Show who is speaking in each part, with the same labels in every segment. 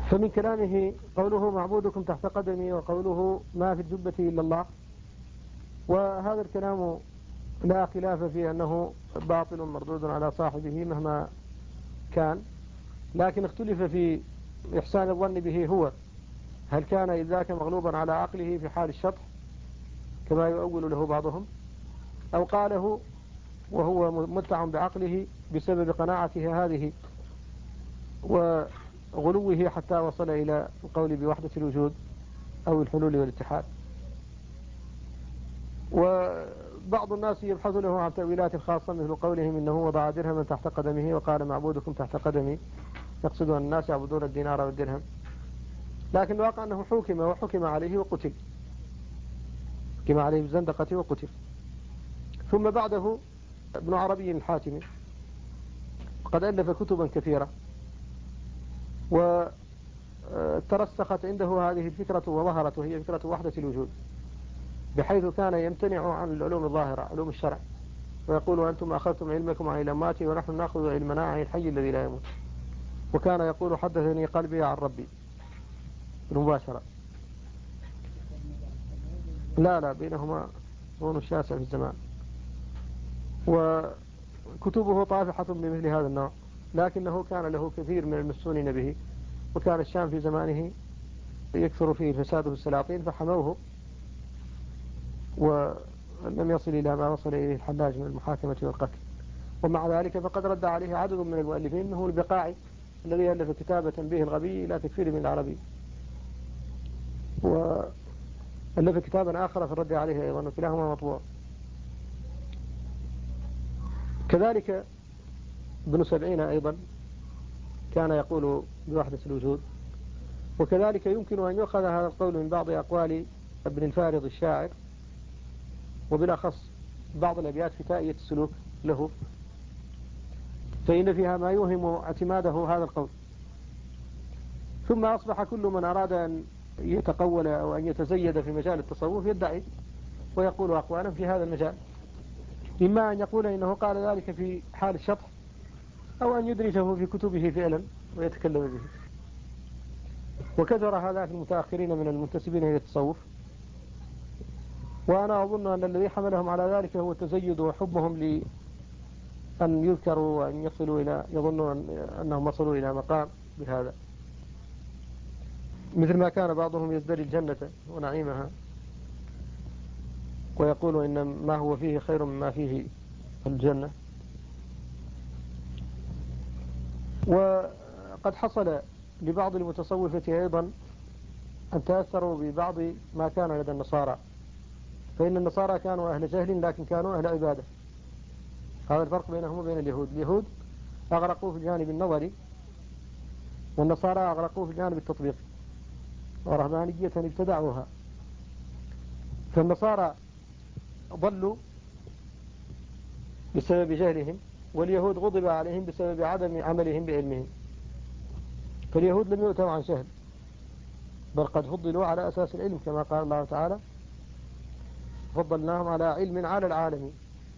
Speaker 1: فمن كلامه قوله معبودكم تحت قدمي، وقوله ما في الجبة إلا الله، وهذا الكلام لا خلاف في أنه باطل مردود على صاحبه مهما كان، لكن اختلف في إحسان الظن به هو، هل كان إذ ذاك مغلوبا على عقله في حال الشطح كما يؤول له بعضهم، أو قاله وهو متع بعقله بسبب قناعته هذه وغلوه حتى وصل إلى القول بوحدة الوجود أو الحلول والاتحاد. وبعض الناس يبحث له عن تأويلات خاصة مثل قولهم إنه وضع درهما تحت قدمه وقال معبودكم تحت قدمي، يقصد أن الناس يعبدون الدينار والدرهم، لكن الواقع أنه وحكم عليه وقتل، حكم عليه بالزندقة وقتل. ثم بعده ابن عربي الحاتمي قد ألف كتبا كثيرة، وترسخت عنده هذه الفكرة وظهرت، وهي فكرة وحدة الوجود، بحيث كان يمتنع عن العلوم الظاهرة علوم الشرع، ويقول أنتم أخذتم علمكم عن الأموات ونحن نأخذ علمنا عن الحي الذي لا يموت. وكان يقول حدثني قلبي عن ربي بالمباشرة. لا بينهما صون شاسع في الزمان، وكتبه طافحة بمثل هذا النوع، لكنه كان له كثير من المسونين به، وكان الشام في زمانه يكثر فيه فساده السلاطين فحموه، ولم يصل إلى ما وصل إليه الحلاج من المحاكمة والقتل. ومع ذلك فقد رد عليه عدد من المؤلفين، منه البقاعي الذي ألف كتاب تنبيه الغبي إلى تكفير من العربي، وألف كتابا آخر في الرد عليه أيضا، وكلاهما مطبوع. كذلك ابن سبعين أيضا كان يقول بوحدة الوجود. وكذلك يمكن أن يؤخذ هذا القول من بعض أقوال ابن الفارض الشاعر، وبالأخص بعض الأبيات في تائية السلوك له، فإن فيها ما يوهم اعتماده هذا القول. ثم أصبح كل من أراد أن يتقول أو أن يتزيد في مجال التصوف يدعي ويقول أقوالا في هذا المجال، إما أن يقول إنه قال ذلك في حال الشطح، أو أن يدرجه في كتبه فعلا ويتكلم به. وكثر هذا في المتأخرين من المنتسبين إلى التصوف، وأنا أظن أن الذي حملهم على ذلك هو التزيد وحبهم لأن يذكروا وأن يصلوا إلى، يظنوا أنهم وصلوا إلى مقام بهذا، مثل ما كان بعضهم يزدري الجنة ونعيمها ويقول إن ما هو فيه خير مما فيه الجنة. وقد حصل لبعض المتصوفة أيضا أن تأثروا ببعض ما كان لدى النصارى، فإن النصارى كانوا أهل جهل لكن كانوا أهل عبادة. هذا الفرق بينهم وبين اليهود أغرقوا في الجانب النظري، والنصارى أغرقوا في الجانب التطبيقي، ورهبانية ابتدعوها. فالنصارى ضلوا بسبب جهلهم، واليهود غضب عليهم بسبب عدم عملهم بعلمهم. فاليهود لم يؤتوا عن جهل، بل قد فضلوا على أساس العلم كما قال الله تعالى فضلناهم على علم على العالمين.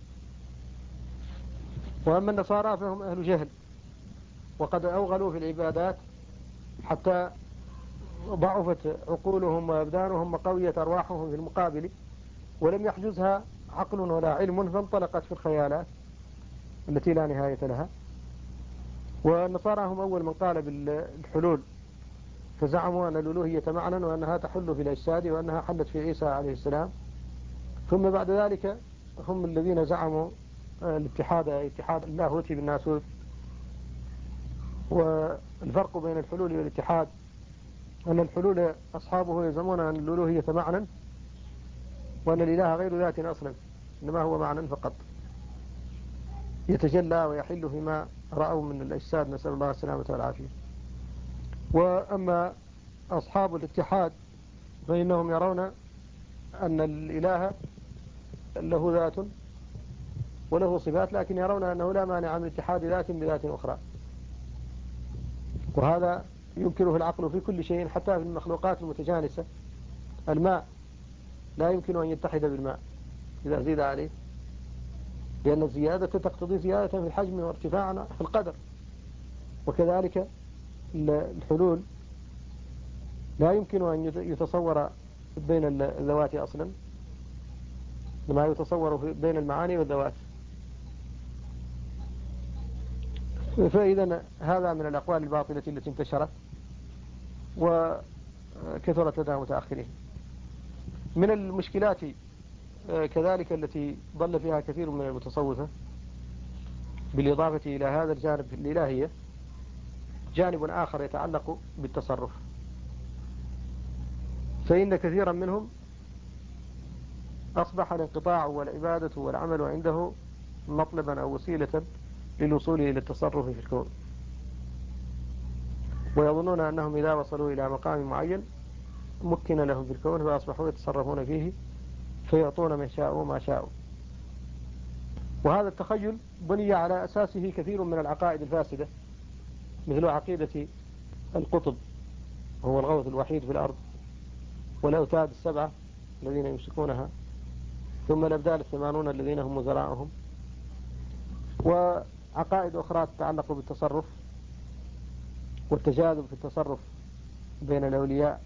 Speaker 1: وأما النصارى فهم أهل جهل، وقد أوغلوا في العبادات حتى ضعفت عقولهم وأبدانهم وقويت أرواحهم في المقابل، ولم يحجزها عقل ولا علم، فانطلقت في الخيالات التي لا نهاية لها. والنصارى هم أول من قال بالحلول، فزعموا أن الألوهية معنى وأنها تحل في الأجساد وأنها حلت في عيسى عليه السلام. ثم بعد ذلك هم الذين زعموا اتحاد اللاهوتي بالناسوت. والفرق بين الحلول والاتحاد أن الحلول أصحابه يزعمون أن الألوهية معنى، وأن الإله غير ذات أصلا، إنما هو معنى فقط يتجلى ويحل فيما رأوا من الأجساد، نسأل الله السلامة والعافية. وأما أصحاب الاتحاد فإنهم يرون أن الإله له ذات وله صفات، لكن يرون أنه لا مانع من اتحاد ذات بذات أخرى، وهذا ينكره العقل في كل شيء، حتى في المخلوقات المتجانسة. الماء لا يمكن أن يتحد بالماء إذا زيد عليه، لأن الزيادة تقتضي زيادة في الحجم وارتفاعا في القدر. وكذلك الحلول لا يمكن أن يتصور بين الذوات أصلا ما يتصور بين المعاني والذوات. فإذا هذا من الأقوال الباطلة التي انتشرت وكثرت لدى متأخرين. من المشكلات كذلك التي ضل فيها كثير من المتصوفة بالإضافة إلى هذا الجانب الإلهية جانب آخر يتعلق بالتصرف. فإن كثيرا منهم أصبح الانقطاع والعبادة والعمل عنده مطلبا أو وسيلة للوصول إلى التصرف في الكون، ويظنون أنهم إذا وصلوا إلى مقام معين مكن لهم في الكون فأصبحوا يتصرفون فيه فيعطون من شاءوا ما شاءوا. وهذا التخيل بني على أساسه كثير من العقائد الفاسدة، مثل عقيدة القطب هو الغوث الوحيد في الأرض، والأوتاد السبعة الذين يمسكونها، ثم الأبدال 80 الذين هم وزراءهم، وعقائد أخرى تتعلق بالتصرف والتجاذب في التصرف بين الأولياء.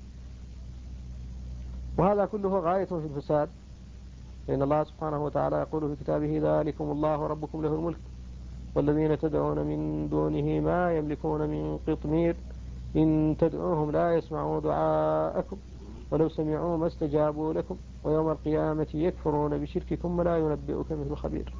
Speaker 1: وهذا كله غاية في الفساد، لأن الله سبحانه وتعالى يقول في كتابه: ذلكم الله ربكم له الملك والذين تدعون من دونه ما يملكون من قطمير إن تدعوهم لا يسمعوا دعاءكم ولو سمعوا ما استجابوا لكم ويوم القيامة يكفرون بشرككم ولا ينبئك مثل خبير.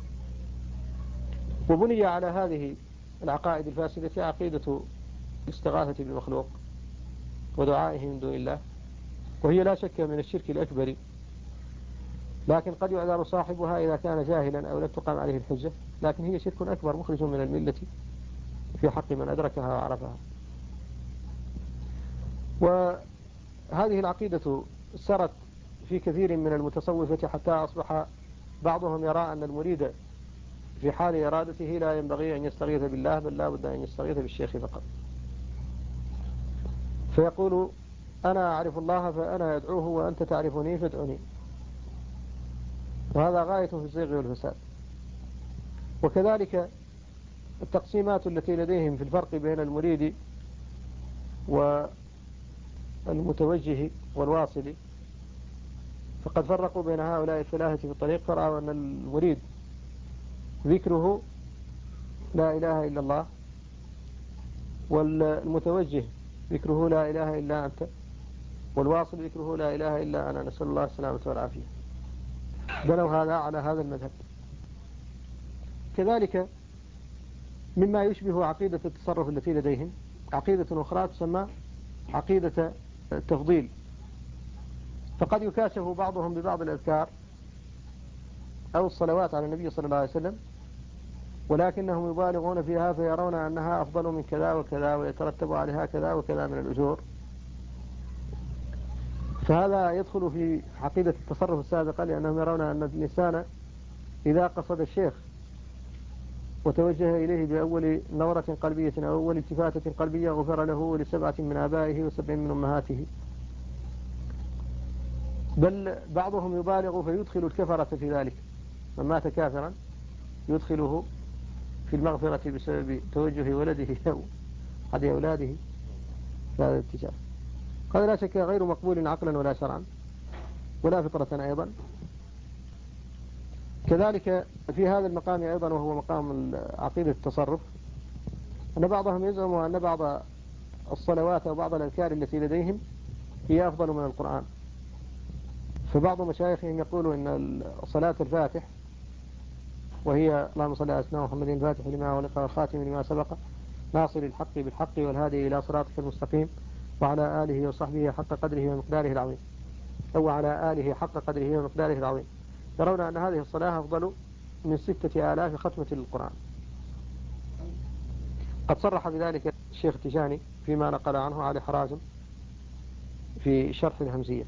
Speaker 1: وبني على هذه العقائد الفاسدة عقيدة الاستغاثة بالمخلوق ودعائه من دون الله، وهي لا شك من الشرك الأكبر، لكن قد يعذر صاحبها إذا كان جاهلا أو لم تقام عليه الحجة، لكن هي شرك أكبر مخرج من الملة في حق من أدركها وعرفها. وهذه العقيدة سرت في كثير من المتصوفة حتى أصبح بعضهم يرى أن المريد في حال إرادته لا ينبغي أن يستغيث بالله، بل لا بد أن يستغيث بالشيخ فقط. فيقول: أنا أعرف الله فأنا أدعوه وأنت تعرفني فادعني. وهذا غاية في الزيغ والفساد. وكذلك التقسيمات التي لديهم في الفرق بين المريد والمتوجه والواصل، فقد فرقوا بين هؤلاء الثلاثة في الطريق، فرأوا أن المريد ذكره لا إله إلا الله، والمتوجه ذكره لا إله إلا أنت، والواصل ذكره لا إله إلا أنا، نسأل الله السلامة والعافية. بنوا هذا على هذا المذهب. كذلك مما يشبه عقيدة التصرف التي لديهم عقيدة أخرى تسمى عقيدة التفضيل. فقد يكاشف بعضهم ببعض الأذكار أو الصلوات على النبي صلى الله عليه وسلم، ولكنهم يبالغون فيها فيرون أنها أفضل من كذا وكذا ويترتب عليها كذا وكذا من الأجور. فهذا يدخل في عقيدة التصرف السابقة، لأنهم يرون أن الإنسان إذا قصد الشيخ وتوجه إليه بأول نورة قلبية أو أول التفاتة قلبية غفر له ولسبعة من آبائه وسبع من أمهاته. بل بعضهم يبالغ فيدخل الكفرة في ذلك، من مات كافرا يدخله في المغفرة بسبب توجه ولده أو أحد أولاده في هذا الاتجاه. هذا لا شك غير مقبول عقلا ولا شرعا ولا فطرة أيضا. كذلك في هذا المقام أيضا، وهو مقام عقيدة التصرف، أن بعضهم يزعم أن بعض الصلوات أو بعض الأذكار التي لديهم هي أفضل من القرآن. فبعض مشايخهم يقول إن صلاة الفاتح، وهي اللهم صل على سيدنا محمد الفاتح لما ولق والخاتم لما سبق ناصر الحق بالحق والهادي إلى صراطك المستقيم وعلى آله وصحبه حق قدره ومقداره العظيم، أو على آله حق قدره ومقداره العظيم، يرون أن هذه الصلاة أفضل من 6000 ختمة للقرآن. قد صرح بذلك الشيخ التجاني فيما نقل عنه علي حرازم في شرح الهمزية.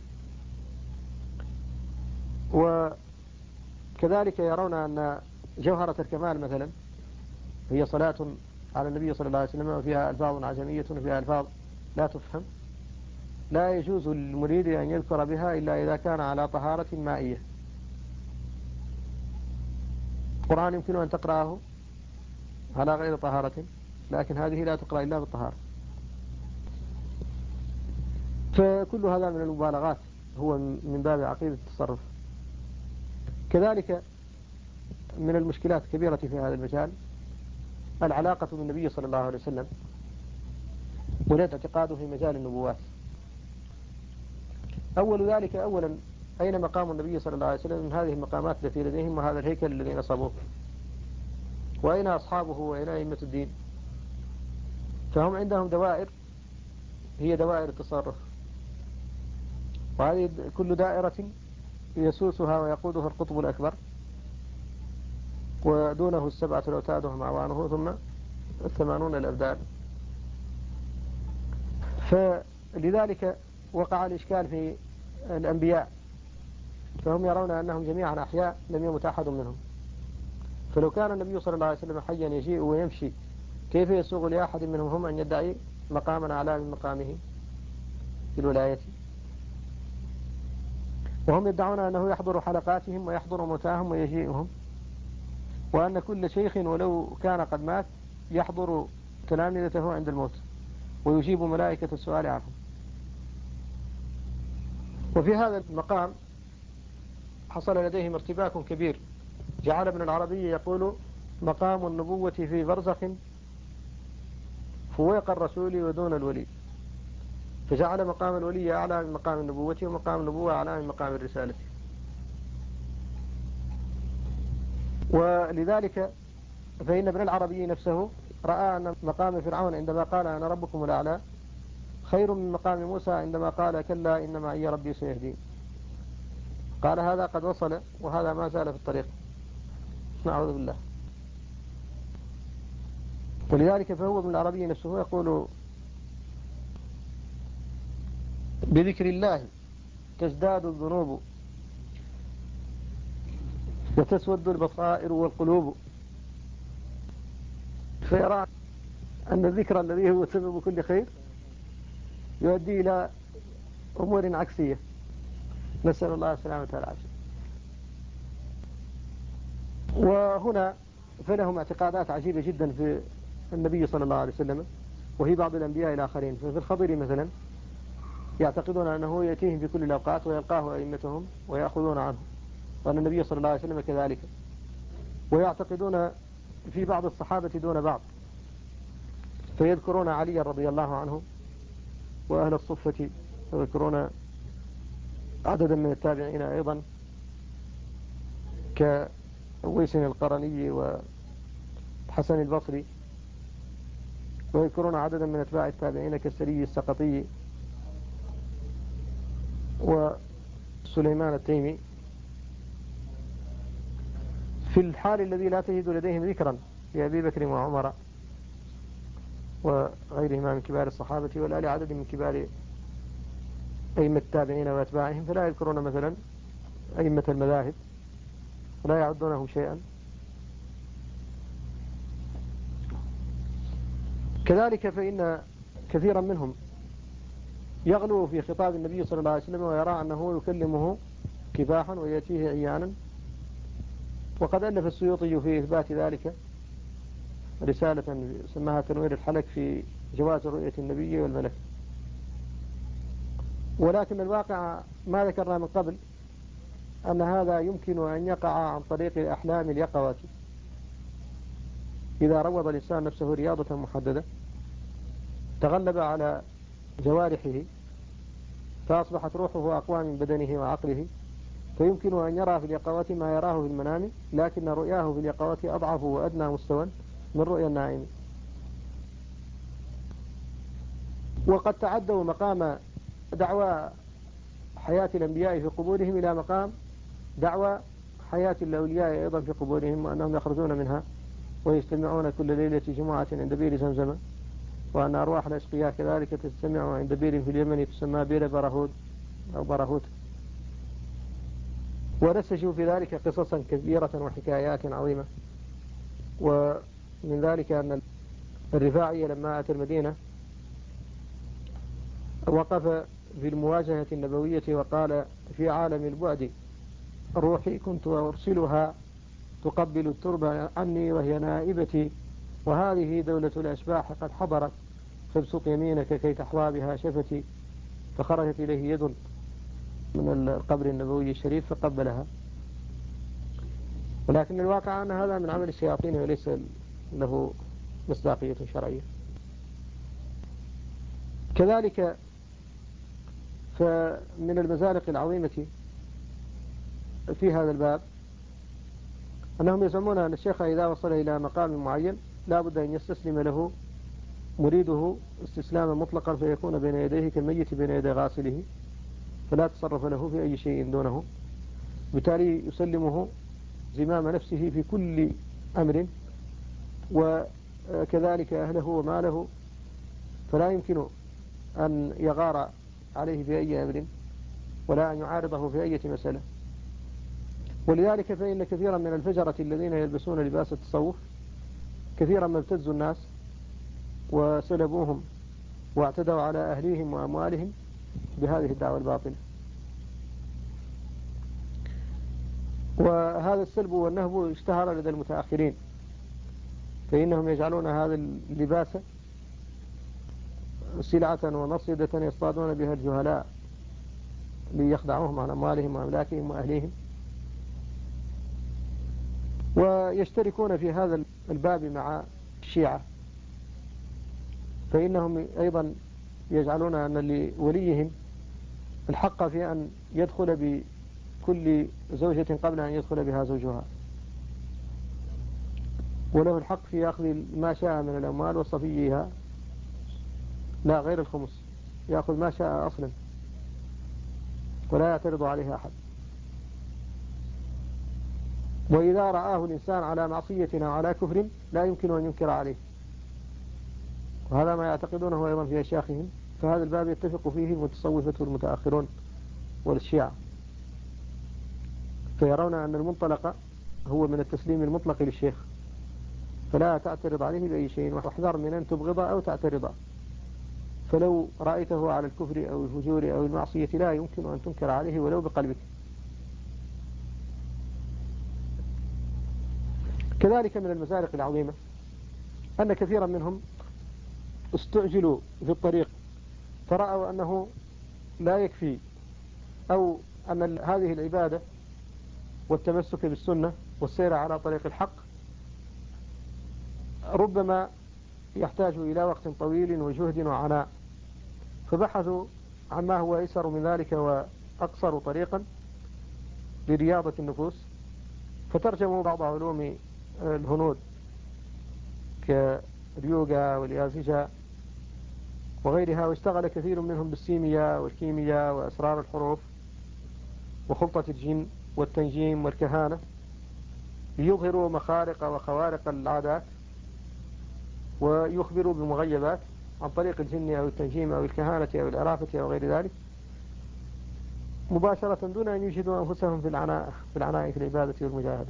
Speaker 1: وكذلك يرون أن جوهرة الكمال مثلا هي صلاة على النبي صلى الله عليه وسلم وفيها ألفاظ عجمية وفيها ألفاظ لا تفهم، لا يجوز للمريد أن يذكر بها إلا إذا كان على طهارة مائية. القرآن يمكن أن تقرأه على غير طهارة، لكن هذه لا تقرأ إلا بالطهارة. فكل هذا من المبالغات، هو من باب عقيدة التصرف. كذلك من المشكلات الكبيرة في هذا المجال العلاقة بالنبي صلى الله عليه وسلم والاعتقاد في مجال النبوات. أول ذلك أولا، أين مقام النبي صلى الله عليه وسلم من هذه المقامات التي لديهم وهذا الهيكل الذي نصبوه؟ وأين أصحابه وأين أئمة الدين؟ فهم عندهم دوائر هي دوائر التصرف، وهذه كل دائرة يسوسها ويقودها القطب الأكبر، ودونه 7 الأوتاد وهم أعوانه، ثم 80 الأبدال. فلذلك وقع الإشكال في الأنبياء، فهم يرون أنهم جميعا أحياء لم يمت أحد منهم. فلو كان النبي صلى الله عليه وسلم حيا يجيء ويمشي، كيف يسوغ لأحد منهم هم أن يدعي مقاما أعلى من مقامه في الولاية؟ وهم يدعون أنه يحضر حلقاتهم ويحضر موتاهم ويجيئهم، وأن كل شيخ ولو كان قد مات يحضر تلامذته عند الموت ويجيب ملائكة السؤال عنهم. وفي هذا المقام حصل لديهم ارتباك كبير، جعل ابن العربي يقول مقام النبوة في برزخ فوق الرسول ودون الولي، فجعل مقام الولي أعلى من مقام النبوة ومقام النبوة أعلى من مقام الرسالة. ولذلك فإن ابن العربي نفسه رأى أن مقام فرعون عندما قال أنا ربكم الأعلى خير من مقام موسى عندما قال كلا إن معي ربي سيهدين. قال هذا قد وصل وهذا ما زال في الطريق، نعوذ بالله. ولذلك فهو ابن العربي نفسه يقول بذكر الله تزداد الذنوب وتسود البصائر والقلوب، فيرى أن الذكر الذي هو سبب كل خير يؤدي إلى أمور عكسية، نسأل الله السلامة والعافية. وهنا فلهم اعتقادات عجيبة جدا في النبي صلى الله عليه وسلم وفي بعض الأنبياء الآخرين. ففي الخضر مثلا يعتقدون أنه يأتيهم في كل الأوقات ويلقاه أئمتهم ويأخذون عنه، وأن النبي صلى الله عليه وسلم كذلك. ويعتقدون في بعض الصحابة دون بعض، فيذكرون علي رضي الله عنه وأهل الصفة، ويذكرون عددا من التابعين أيضا كويس القرني وحسن البصري، ويذكرون عددا من أتباع التابعين كالسري السقطي وسليمان التيمي، في الحال الذي لا تجد لديهم ذكرا لأبي بكر وعمر وغيرهما من كبار الصحابة ولا لعدد من كبار أئمة التابعين وأتباعهم، فلا يذكرون مثلا أئمة المذاهب ولا يعدونهم شيئا. كذلك فإن كثيرا منهم يغلو في خطاب النبي صلى الله عليه وسلم ويرى أنه يكلمه كفاحا ويأتيه عيانا، وقد ألف السيوطي في إثبات ذلك رسالة سماها تنوير الحلك في جواز رؤية النبي والملك. ولكن الواقع ما ذكرنا من قبل أن هذا يمكن أن يقع عن طريق الأحلام اليقظة، إذا روض الإنسان نفسه رياضة محددة تغلب على جوارحه فأصبحت روحه أقوى من بدنه وعقله، فيمكن أن يرى في اليقظة ما يراه في المنام، لكن رؤياه في اليقظة أضعف وأدنى مستوى من رؤيا النائم. وقد تعدوا مقام دعوى حياة الأنبياء في قبورهم إلى مقام دعوى حياة الأولياء أيضا في قبورهم، وأنهم يخرجون منها ويجتمعون كل ليلة جمعة عند بئر زمزم، وأن أرواح الأشقياء كذلك تجتمع عند بئر في اليمن تسمى بئر برهود أو برهوت. ونسجوا في ذلك قصصا كثيرة وحكايات عظيمة. ومن ذلك أن الرفاعي لما أتى المدينة وقف في المواجهة النبوية وقال في عالم البعد روحي كنت أرسلها تقبل التربة عني وهي نائبتي، وهذه دولة الأشباح قد حضرت فابسط يمينك كي تحظى بها شفتي. فخرجت إليه يد من القبر النبوي الشريف فقبلها، ولكن الواقع أن هذا من عمل الشياطين وليس له مصداقية شرعية. كذلك فمن المزالق العظيمة في هذا الباب أنهم يزعمون أن الشيخ إذا وصل إلى مقام معين لا بد أن يستسلم له مريده استسلاما مطلقا، فيكون بين يديه كالميت بين يدي غاسله، فلا تصرف له في أي شيء دونه، بالتالي يسلمه زمام نفسه في كل أمر، وكذلك أهله وماله، فلا يمكن أن يغار عليه في أي أمر ولا أن يعارضه في أي مسألة. ولذلك فإن كثيرا من الفجرة الذين يلبسون لباس التصوف كثيرا ما ابتزوا الناس وسلبوهم واعتدوا على أهليهم وأموالهم بهذه الدعوة الباطلة. وهذا السلب والنهب اشتهر لدى المتأخرين، فإنهم يجعلون هذا اللباس سلعة ومصيدة يصطادون بها الجهلاء ليخدعوهم عن أموالهم وأملاكهم وأهليهم، ويشتركون في هذا الباب مع الشيعة، فإنهم أيضا يجعلون أن لوليهم الحق في أن يدخل بكل زوجة قبل أن يدخل بها زوجها، وله الحق في أخذ ما شاء من الأموال وصفيها، لا غير الخمس، يأخذ ما شاء أصلا ولا يعترض عليه أحد. وإذا رآه الإنسان على معصية أو على كفر لا يمكن أن ينكر عليه، وهذا ما يعتقدونه أيضا في أشياخهم، فهذا الباب يتفق فيه المتصوفة والمتأخرون والشيعة، فيرون أن المنطلق هو من التسليم المطلق للشيخ، فلا تعترض عليه بأي شيء، واحذر من أن تبغض أو تعترض، فلو رأيته على الكفر أو الفجور أو المعصية لا يمكن أن تنكر عليه ولو بقلبك. كذلك من المزالق العظيمة أن كثيرا منهم استعجلوا في الطريق، فرأوا أنه لا يكفي، أو أن هذه العبادة والتمسك بالسنة والسير على طريق الحق ربما يحتاج إلى وقت طويل وجهد وعناء، فبحثوا عما هو أيسر من ذلك وأقصر طريقا لرياضة النفوس، فترجموا بعض علوم الهنود كاليوغا واليازيجا وغيرها، واشتغل كثير منهم بالسيمياء والكيمياء وأسرار الحروف وخلطة الجن والتنجيم والكهانة، ليظهروا مخارق وخوارق العادات ويخبروا بمغيبات عن طريق الجن أو التنجيم أو الكهانة أو العرافة أو غير ذلك مباشرة دون أن يجهدوا أنفسهم في العناء في العبادة والمجاهدة.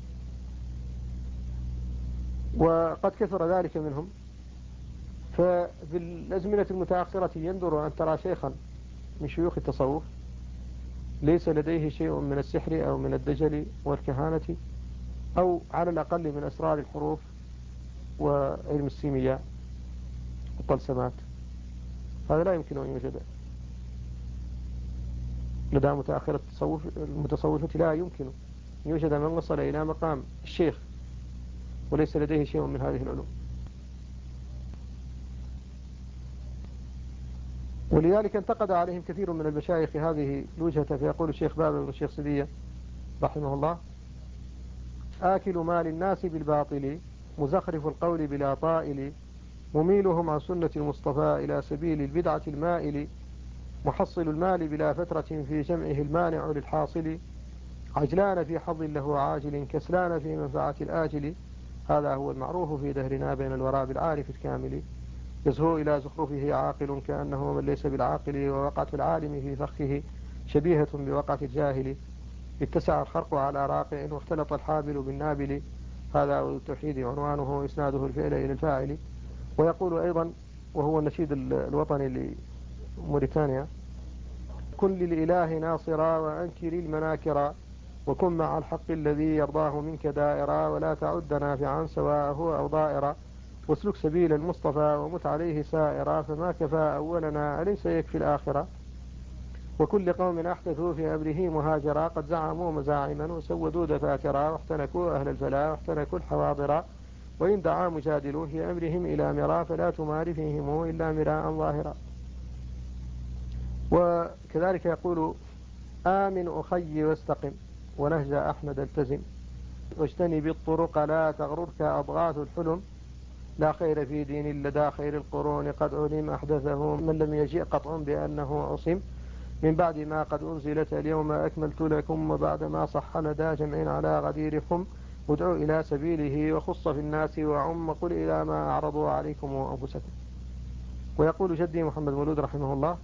Speaker 1: وقد كثر ذلك منهم، ففي الأزمنة المتأخرة يندر أن ترى شيخا من شيوخ التصوف ليس لديه شيء من السحر أو من الدجل والكهانة أو على الأقل من أسرار الحروف وعلم السيمياء والطلسمات، هذا لا يمكن أن يوجد لدى متأخر المتصوفة، لا يمكن أن يوجد من وصل إلى مقام الشيخ وليس لديه شيء من هذه العلوم. ولذلك انتقد عليهم كثير من المشايخ هذه الوجهة، فيقول الشيخ بابا بن الشيخ سدية رحمه الله: آكل مال الناس بالباطل، مزخرف القول بلا طائل، مميلهم عن سنة المصطفى إلى سبيل البدعة المائل، محصل المال بلا فترة في جمعه المانع للحاصل، عجلان في حظ له عاجل، كسلان في منفعة الآجل، هذا هو المعروف في دهرنا بين الوراء بالعارف الكامل، يزهو إلى زخرفه عاقل كأنه من ليس بالعاقل، ووقعة العالم في فخه شبيهة بوقعة الجاهل، اتسع الخرق على راقع واختلط الحابل بالنابل، هذا التوحيد عنوانه إسناده الفعل إلى الفاعل. ويقول أيضا وهو النشيد الوطني لموريتانيا: كن للإله ناصرا وأنكر المناكرا، وكن مع الحق الذي يرضاه منك دائرا، ولا تعد نافعا سواءه أو ضائرا، واسلك سبيل المصطفى ومت عليه سائرا، فما كفى أولنا أليس يكفي الآخرة. وكل قوم أحدثوا في أمره مهاجرا، قد زعموا مزاعما وسودوا دفاترا، واحتنكوا أهل الفلا واحتنكوا الحواضرا، وإن دعا مجادل في أمرهم إلى مرا، فلا تمار فيهم إلا مراء ظاهرا. وكذلك يقول: آمن أخي واستقم، ونهج أحمد التزم، واجتنب الطرق لا تغررك أضغاث الحلم، لا خير في دين لدى خير القرون، قد علم أحدثه من لم يجئ قطع بأنه عصم، من بعد ما قد أنزلت اليوم أكملت لكم، وبعد ما صح لدى جمع على غديركم، ادعوا إلى سبيله وخص في الناس وعم، قل إلى ما أعرضوا عليكم أنفسكم. ويقول جدي محمد مولود رحمه الله: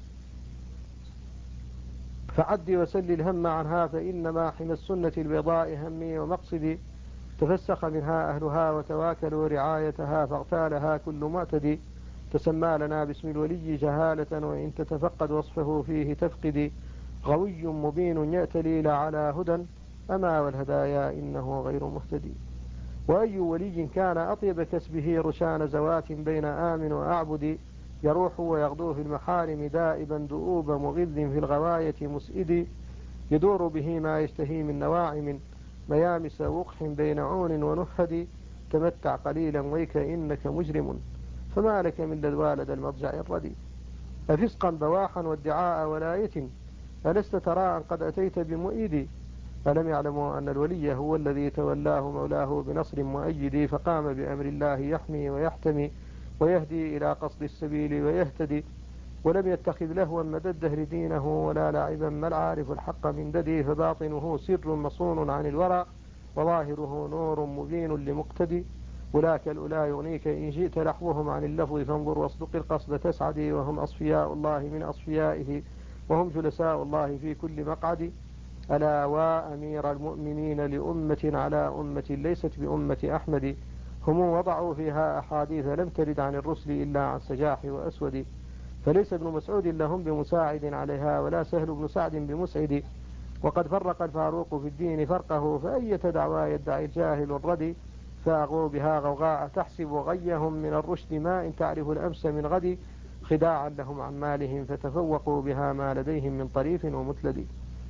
Speaker 1: فعدي وسل الهم عنها، فإنما حمى السنة البيضاء همي ومقصدي، تفسخ منها أهلها وتواكلوا رعايتها، فاغتالها كل معتدي، تسمى لنا باسم الولي جهالة، وإن تتفقد وصفه فيه تفقدي، غوي مبين يأتلي لعلى هدى، أما والهدايا إنه غير مهتدي. وأي ولي كان أطيب كسبه رشان زوات بين آمن وأعبد، يروح ويغدو في المحارم دائبا دؤوب مغذ في الغواية مسئد، يدور به ما يشتهي من نواعم ميامس وقح بين عون ونهد، تمتع قليلا ويك إنك مجرم، فما لك من لدوالد المضجع الردي، أفسقا بواحا وادعاء ولاية، ألست ترى أن قد أتيت بمؤيد، ألم يعلموا أن الولي هو الذي تولاه مولاه بنصر مؤيد، فقام بأمر الله يحمي ويحتمي، ويهدي إلى قصد السبيل ويهتدي، ولم يتخذ لهوا مدى الدهر دينه، ولا لاعبا ما العارف الحق من ددي، فباطنه سر مصون عن الورى، وظاهره نور مبين لمقتدي، ولاك الأولى يغنيك إن جئت لحظهم عن اللفظ، فانظر واصدق القصد تسعدي، وهم أصفياء الله من أصفيائه، وهم جلساء الله في كل مقعد، ألا وأمير المؤمنين لأمة على أمة ليست بأمة أحمد، هم وضعوا فيها أحاديث لم ترد عن الرسل إلا عن سجاح وأسود، فليس ابن مسعود لهم بمساعد عليها، ولا سهل بن سعد بمسعد، وقد فرق الفاروق في الدين فرقه، فأية دعوى يدعي الجاهل الردي، فأغوا بها غوغاء تحسب غيهم من الرشد، ما إن تعرف الأمس من غد، خداعا لهم عن مالهم، فتفوقوا بها ما لديهم من طريف ومتلد،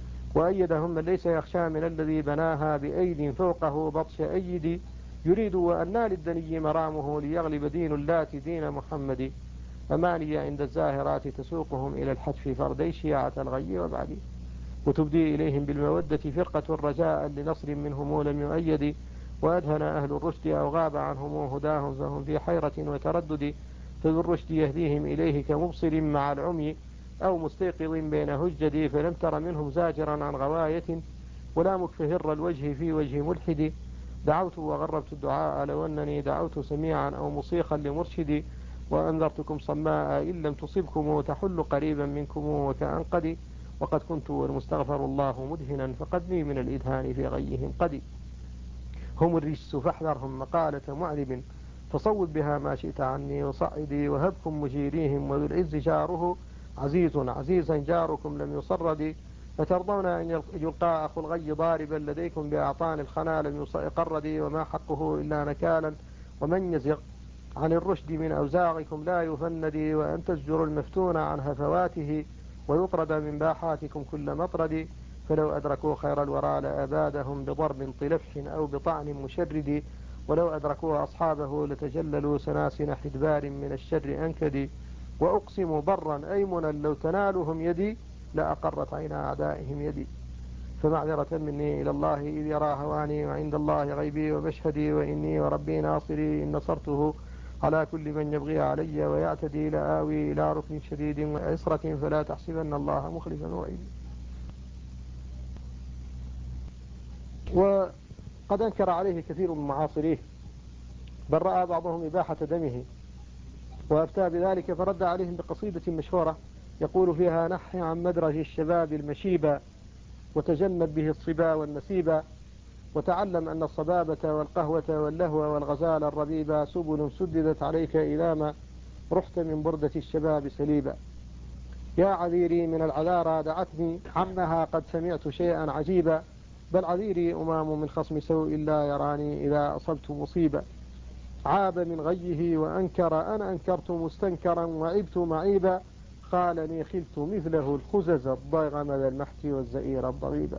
Speaker 1: وأيدهم من ليس يخشى من الذي بناها بأيد فوقه بطش أيد، يريد وأنى للدني مرامه، ليغلب دين اللات دين محمد، أماني عند الزاهرات تسوقهم إلى الحتف فردي شيعة الغي وبعدي، وتبدي إليهم بالمودة فرقة رجاء لنصر منهم لم يؤيد، وأدهن أهل الرشد أو غاب عنهم هداهم، فهم في حيرة وتردد، فذو الرشد يهديهم إليه كمبصر مع العمي، أو مستيقظ بين هجدي، فلم تر منهم زاجرا عن غواية، ولا مكفهر الوجه في وجه ملحد، دعوت وغربت الدعاء لو أنني دعوت سميعا أو مصيخا لمرشدي، وأنذرتكم صماء إن لم تصبكم تحل قريبا منكم وكأنقدي، وقد كنت والمستغفر الله مدهنا، فقد لي من الإدهان في غيهم قدي، هم الرجس فاحذرهم مقالة معرب، فصوب بها ما شئت عني وصعدي، وهبكم مجيريهم وذو العز جاره عزيز عزيزا جاركم لم يصرد، فترضون أن يلقى أخو الغي ضاربا لديكم بأعطان الخنا لم يقرد، وما حقه إلا نكالا، ومن يزغ عن الرشد من أوزاعكم لا يفند، وأن تزجر المفتون عن هفواته، ويطرد من باحاتكم كل مطرد، فلو أدركوا خير الورى لأبادهم بضرب طلفح أو بطعن مشرد، ولو أدركوا أصحابه لتجللوا سناسن حدبار من الشر أنكد، وأقسم برا أيمنا لو تنالهم يدي لأقرت عين أعدائهم يدي، فمعذرة مني إلى الله إذ يرى هواني، وعند الله غيبي ومشهدي، وإني وربي ناصري إن نصرته على كل من يبغي علي ويعتدي، لآوي إلى ركن شديد وعسرة، فلا تحسبن الله مخلفا وعيدي. وقد أنكر عليه كثير من معاصريه، بل رأى بعضهم إباحة دمه وأفتى بذلك، فرد عليهم بقصيدة مشهورة يقول فيها: نحي عن مدرج الشباب المشيبة، وتجنب به الصبا والنسيبا، وتعلم أن الصبابة والقهوة واللهو والغزال الربيبا سبل سددت عليك إذا ما رحت من بردة الشباب سليبا، يا عذيري من العذارى دعتني عمها قد سمعت شيئا عجيبا، بل عذيري أمام من خصم سوء لا يراني إذا أصبت مصيبا، عاب من غيه وأنكر أنا أنكرت مستنكرا وعبت معيبا، خالني خلت مثله الخزز الضيغم ذا المحت والزئير الضبيب.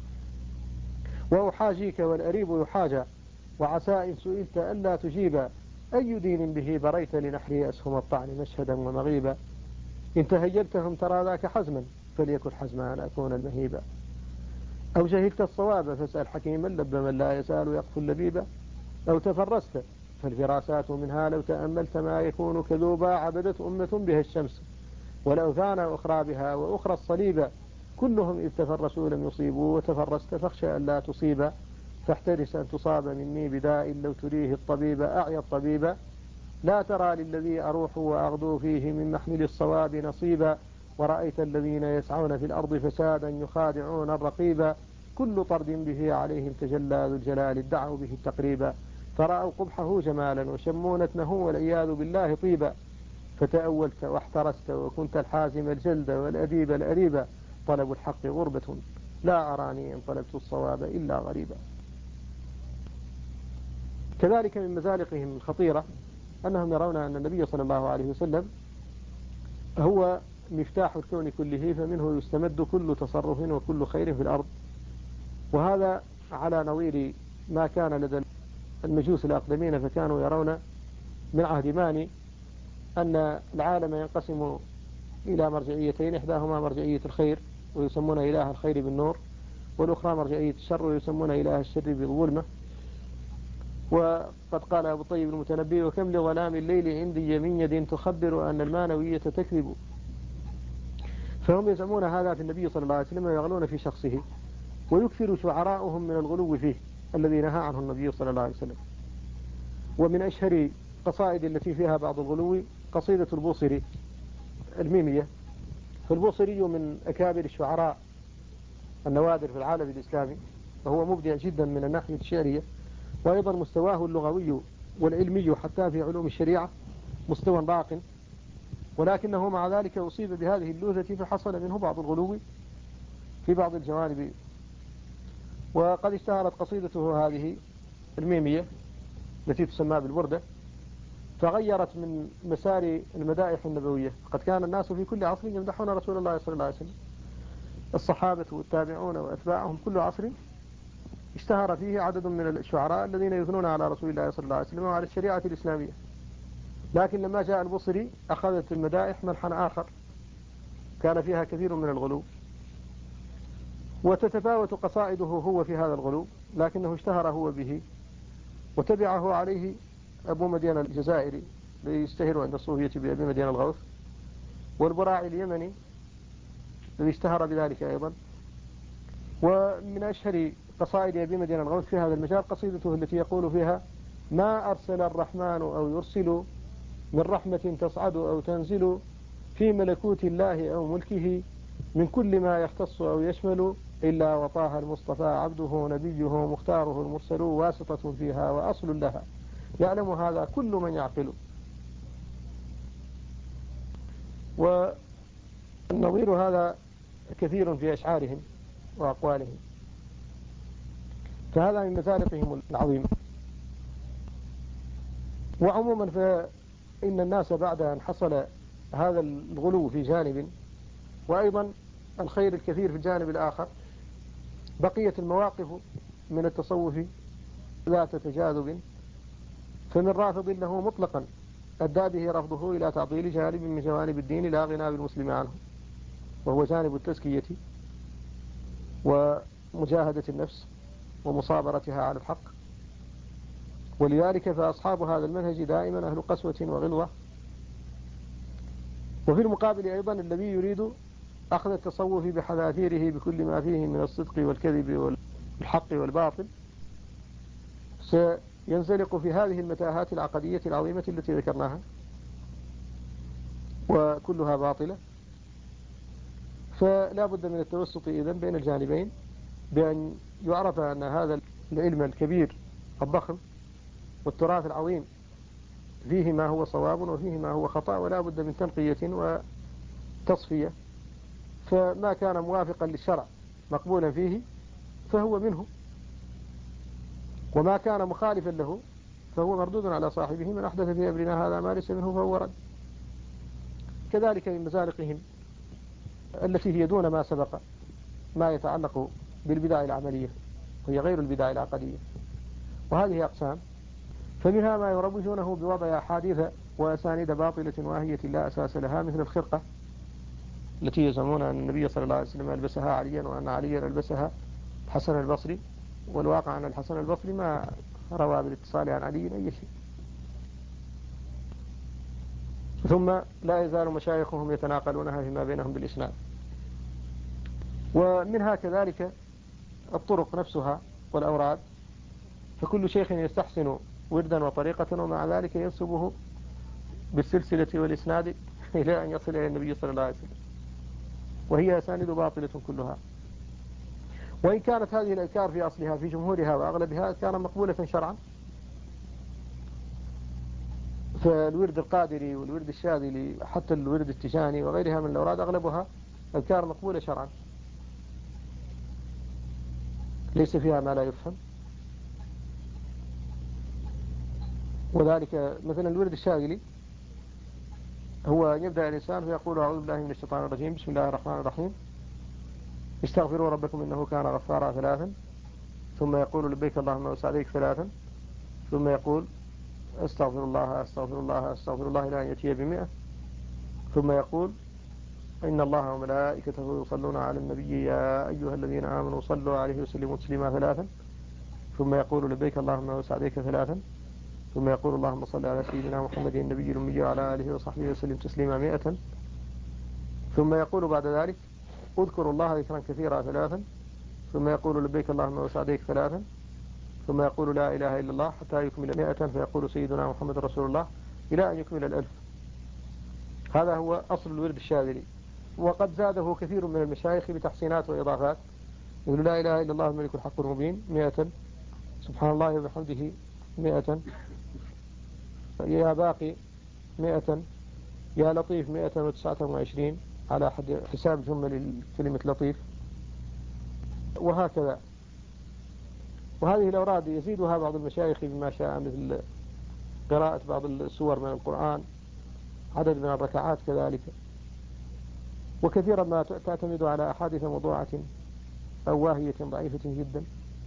Speaker 1: وأحاجيك والأريب يحاجى وعسى إن سئلت ألا تجيب أي دين به بريت لنحري أسهم الطعن مشهدا ومغيبا. إن تهيبتهم ترى ذاك حزما فليكن حزما أن أكون المهيبا. أو جهلت الصواب فاسأل حكيما لب من لا يسأل يقف اللبيبا. أو تفرست فالفراسات منها لو تأملت ما يكون كذوبا. عبدت أمة بها الشمس والأوثان أخرى بها وأخرى الصليبا. كلهم إذ تفرسوا لم يصيبوا وتفرست فاخشى أن لا تصيبا. فاحترس أن تصاب مني بداء لو تريه الطبيب أعيا الطبيب. لا ترى للذي أروح وأغدو فيه من محمل الصواب نصيبا. ورأيت الذين يسعون في الأرض فسادا يخادعون الرقيبا. كل طرد به عليهم تجلى ذو الجلال ادعوا به التقريبا. فرأوا قبحه جمالا وشموا نتنه والعياذ بالله طيبا. فتأولت واحترست وكنت الحازم الجلد والأديب الأريبا. طلب الحق غربة لا أراني إن طلبت الصواب إلا غريبا. كذلك من مزالقهم الخطيرة أنهم يرون أن النبي صلى الله عليه وسلم هو مفتاح الكون كله فمنه يستمد كل تصرف وكل خير في الأرض. وهذا على نظير ما كان لدى المجوس الأقدمين فكانوا يرون من عهد ماني أن العالم ينقسم إلى مرجعيتين. إحداهما مرجعية الخير ويسمون إله الخير بالنور والأخرى مرجعية الشر ويسمون إله الشر بالظلمة. وقد قال أبو الطيب المتنبي وكم لظلام الليل عندي من يد تخبر أن المانوية تكذب. فهم يزعمون هذا في النبي صلى الله عليه وسلم ويغلون في شخصه ويكثر شعراؤهم من الغلو فيه الذي نهى عنه النبي صلى الله عليه وسلم. ومن أشهر قصائد التي فيها بعض الغلو قصيدة البوصري الميمية. فالبوصري من أكابر الشعراء النوادر في العالم الإسلامي وهو مبدع جدا من الناحية الشعرية وأيضا مستواه اللغوي والعلمي حتى في علوم الشريعة مستوى راق. ولكنه مع ذلك أصيب بهذه اللوذة فحصل منه بعض الغلو في بعض الجوانب. وقد اشتهرت قصيدته هذه الميمية التي تسمى بالبردة فغيرت من مسار المدائح النبوية. قد كان الناس في كل عصر يمدحون رسول الله صلى الله عليه وسلم الصحابة والتابعون وأتباعهم كل عصر اشتهر فيه عدد من الشعراء الذين يثنون على رسول الله صلى الله عليه وسلم وعلى الشريعة الإسلامية. لكن لما جاء البصري أخذت المدائح منحا آخر كان فيها كثير من الغلو وتتفاوت قصائده هو في هذا الغلو لكنه اشتهر هو به وتبعه عليه أبو مدين الجزائري ليشتهر عند الصوفية بأبي مدين الغوث والبراعي اليمني الذي اشتهر بذلك أيضا. ومن أشهر قصائد أبي مدين الغوث في هذا المجال قصيدته التي يقول فيها ما أرسل الرحمن أو يرسل من رحمة تصعد أو تنزل في ملكوت الله أو ملكه من كل ما يختص أو يشمل إلا وطاها المصطفى عبده نبيه مختاره المرسل واسطة فيها وأصل لها يعلم هذا كل من يعقل. والنظير هذا كثير في أشعارهم وأقوالهم. فهذا من مزالقهم العظيمة. وعموما فإن الناس بعد أن حصل هذا الغلو في جانب وأيضا الخير الكثير في الجانب الآخر بقية المواقف من التصوف ذات تجاذب. فمن رافض له مطلقا أدى به رفضه إلى تعطيل جانب من جوانب الدين لا غنى بالمسلم عنه وهو جانب التزكية ومجاهدة النفس ومصابرتها على الحق. ولذلك فأصحاب هذا المنهج دائما أهل قسوة وغلظة. وفي المقابل أيضا الذي يريد أخذ التصوف بحذافيره بكل ما فيه من الصدق والكذب والحق والباطل سينزلق في هذه المتاهات العقدية العظيمة التي ذكرناها وكلها باطلة. فلا بد من التوسط إذن بين الجانبين بأن يعرف أن هذا العلم الكبير الضخم والتراث العظيم فيه ما هو صواب وفيه ما هو خطأ ولا بد من تنقية وتصفية. فما كان موافقا للشرع مقبولا فيه فهو منه وما كان مخالفا له فهو مردود على صاحبه. من أحدث في أمرنا هذا ما ليس منه فهو رد. كذلك من مزالقهم التي هي دون ما سبق ما يتعلق بالبدع العملية وهي غير البدع العقدية، وهذه أقسام. فمنها ما يروجونه بوضع أحاديث وأسانيد باطلة واهية لا أساس لها، مثل الخرقة التي يزعمون أن النبي صلى الله عليه وسلم ألبسها عليا وأن عليا ألبسها الحسن البصري، والواقع أن الحسن البصري ما روى بالاتصال عن علي أي شيء. ثم لا يزال مشايخهم يتناقلونها فيما بينهم بالإسناد. ومنها كذلك الطرق نفسها والأوراد، فكل شيخ يستحسن وردا وطريقة ومع ذلك ينسبه بالسلسلة والإسناد إلى أن يصل إلى النبي صلى الله عليه وسلم، وهي أسانيد باطلة كلها. وإن كانت هذه الأذكار في أصلها في جمهورها وأغلبها كان مقبولة شرعا، فالورد القادري والورد الشاذلي حتى الورد التجاني وغيرها من الأوراد أغلبها أذكار مقبولة شرعا ليس فيها ما لا يفهم. وذلك مثلا الورد الشاذلي هو يبدأ الإنسان فيقول أعوذ بالله من الشيطان الرجيم، بسم الله الرحمن الرحيم، استغفروا ربكم إنه كان غفارا ثلاثا، ثم يقول لبيك اللهم وسعديك ثلاثا، ثم يقول استغفر الله استغفر الله استغفر الله إلى أن يأتي ب100، ثم يقول إن الله وملائكته يصلون على النبي يا أيها الذين آمنوا صلوا عليه وسلموا تسليما ثلاثا، ثم يقول لبيك اللهم وسعديك ثلاثا، ثم يقول اللهم صل على سيدنا محمد النبي الأمي وعلى آله وصحبه وسلم تسليما 100، ثم يقول بعد ذلك اذكروا الله ذكرا كثيرا ثلاثا، ثم يقول لبيك اللهم وسعديك ثلاثا، ثم يقول لا إله إلا الله حتى يكمل 100، فيقول سيدنا محمد رسول الله إلى أن يكمل 1000. هذا هو أصل الورد الشاذلي، وقد زاده كثير من المشايخ بتحسينات وإضافات، يقول لا إله إلا الله الملك الحق المبين 100، سبحان الله وبحمده 100، يا باقي 100، يا لطيف 129 على حساب جمل كلمة لطيف، وهكذا. وهذه الأوراد يزيدها بعض المشايخ بما شاء، مثل قراءة بعض السور من القرآن، عدد من الركعات كذلك، وكثيرا ما تعتمد على أحاديث موضوعة أو واهية ضعيفة جدا.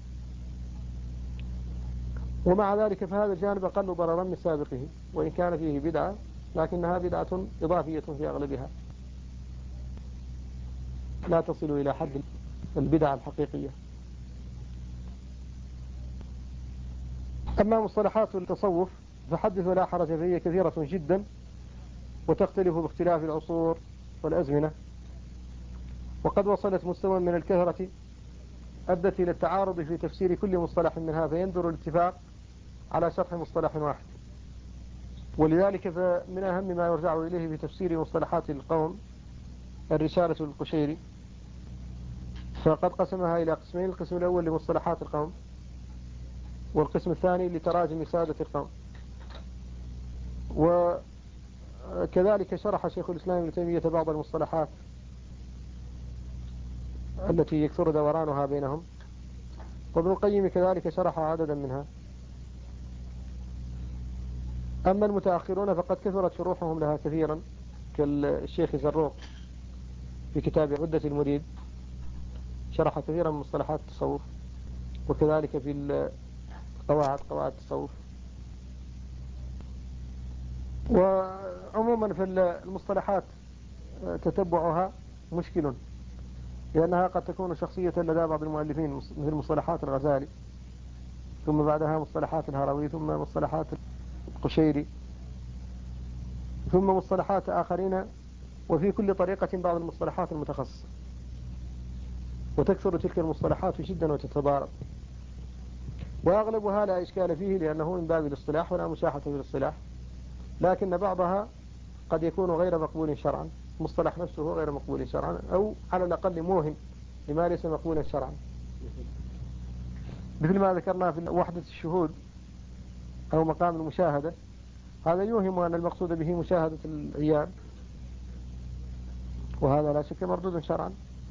Speaker 1: ومع ذلك فهذا الجانب أقل ضررا من سابقه، وإن كان فيه بدعة لكنها بدعة إضافية في أغلبها، لا تصل إلى حد البدعة الحقيقية. أما مصطلحات التصوف فحدث ولا حرج، فهي كثيرة جدا وتختلف باختلاف العصور والأزمنة، وقد وصلت مستوى من الكثرة أدت إلى التعارض في تفسير كل مصطلح منها، فيندر الاتفاق على شرح مصطلح واحد. ولذلك فمن أهم ما يرجع إليه في تفسير مصطلحات القوم الرسالة القشيري، فقد قسمها إلى قسمين: القسم الأول لمصطلحات القوم، والقسم الثاني لتراجم سادة القوم. وكذلك شرح شيخ الإسلام ابن تيمية بعض المصطلحات التي يكثر دورانها بينهم، وابن القيم كذلك شرح عددا منها. أما المتأخرون فقد كثرت شروحهم لها كثيرا، كالشيخ زروق في كتاب عدة المريد شرح كثيرا من مصطلحات التصوف، وكذلك في قواعد التصوف. وعموما في المصطلحات تتبعها مشكل، لأنها قد تكون شخصية لدى بعض المؤلفين، مثل مصطلحات الغزالي، ثم بعدها مصطلحات الهروي، ثم مصطلحات القشيري، ثم مصطلحات آخرين، وفي كل طريقة بعض المصطلحات المتخصصة، وتكثر تلك المصطلحات جدا وتتضارب. وأغلبها لا إشكال فيه لأنه من باب الاصطلاح ولا مشاحة في الاصطلاح، لكن بعضها قد يكون غير مقبول شرعا، مصطلح نفسه غير مقبول شرعا، أو على الأقل موهم لما ليس مقبولا شرعا، مثل ما ذكرنا في وحدة الشهود أو مقام المشاهدة. هذا يوهم أن المقصود به مشاهدة العيان، وهذا لا شك مردود شرعا،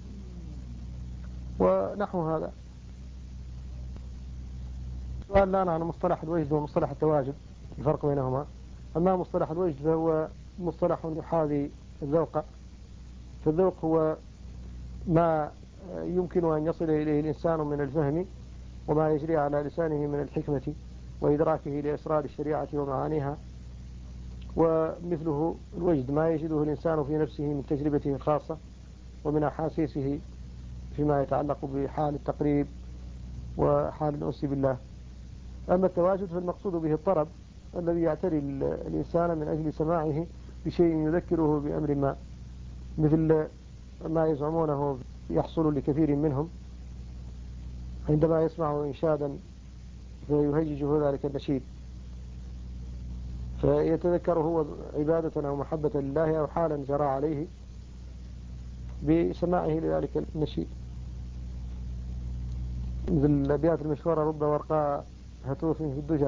Speaker 1: ونحو هذا. سؤال الآن عن مصطلح الوجد ومصطلح التواجد، الفرق بينهما. أما مصطلح الوجد فهو مصطلح يحاذي الذوق. فالذوق هو ما يمكن أن يصل إليه الإنسان من الفهم وما يجري على لسانه من الحكمة وإدراكه لأسرار الشريعة ومعانيها. ومثله الوجد، ما يجده الإنسان في نفسه من تجربته الخاصة ومن أحاسيسه فيما يتعلق بحال التقريب وحال الأنس بالله. أما التواجد فالمقصود به الطرب الذي يعتري الإنسان من أجل سماعه بشيء يذكره بأمر ما، مثل ما يزعمونه يحصل لكثير منهم عندما يسمع إنشادا فيهيجه ذلك النشيد، فيتذكر هو عبادة أو محبة لله أو حالا جرى عليه بسماعه لذلك النشيد، مثل الأبيات المشهورة: رب ورقاء هتوف في الدجى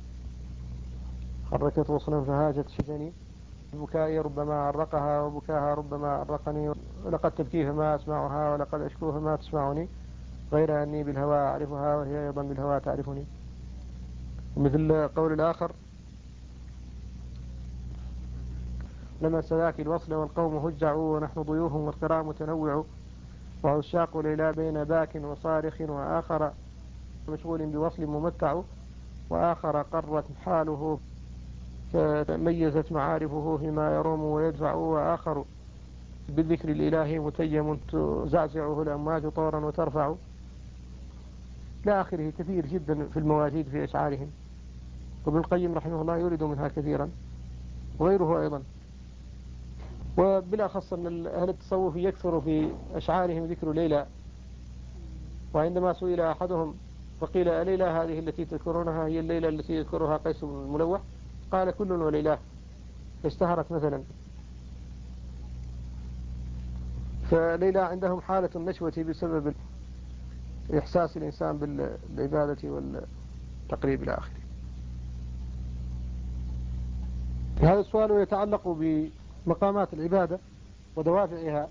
Speaker 1: حركت غصنا فهاجت شجني، بكائي ربما عرقها وبكاها ربما عرقني، ولقد تبكي فما أسمعها ولقد أشكو فما تسمعني، غير أني بالهوى أعرفها وهي أيضا بالهوى تعرفني. مثل قول الآخر: لما سذاك الوصل والقوم هجعوا ونحن ضيوف والكرام متنوع، وعشاق ليلى بين باك وصارخ، وآخر مشغول بوصل ممتع، وآخر قرت حاله فميزت معارفه فيما يروم ويدفع، وآخر بالذكر الإلهي متيم تزعزعه الأمواج طورا وترفع، لا آخره. كثير جدا في المواجيد في أشعارهم، وابن القيم رحمه الله يورد منها كثيرا وغيره أيضا. وبالأخص أن أهل التصوف يكثر في أشعارهم ذكر ليلى، وعندما سئل أحدهم فقيل: أليلى هذه التي تذكرونها هي الليلة التي يذكرها قيس بن الملوح؟ قال: كل وليلاه، اشتهرت مثلا. فليلى عندهم حالة النشوة بسبب إحساس الإنسان بالعبادة والتقريب إلى آخره. هذا السؤال يتعلق بمقامات العبادة ودوافعها.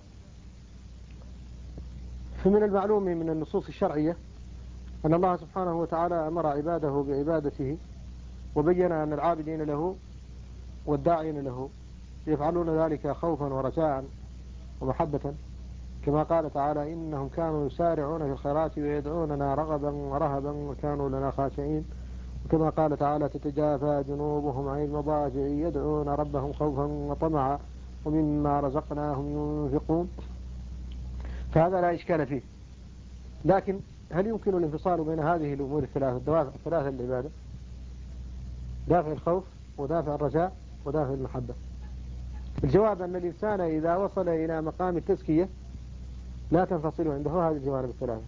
Speaker 1: فمن المعلوم من النصوص الشرعية أن الله سبحانه وتعالى أمر عباده بعبادته، وبين أن العابدين له والداعين له يفعلون ذلك خوفا ورجاء ومحبة، كما قال تعالى: إنهم كانوا يسارعون في الخيرات ويدعوننا رغبا ورهبا وكانوا لنا خاشعين. وكما قال تعالى: تتجافى جنوبهم عن المضاجع يدعون ربهم خوفا وطمعا ومما رزقناهم ينفقون. فهذا لا إشكال فيه. لكن هل يمكن الانفصال بين هذه الأمور الثلاثة، الدوافع الثلاثة للعبادة: دافع الخوف ودافع الرجاء ودافع المحبة؟ الجواب أن الإنسان إذا وصل إلى مقام التزكية لا تنفصل عنده هذه الجوانب الثلاثة.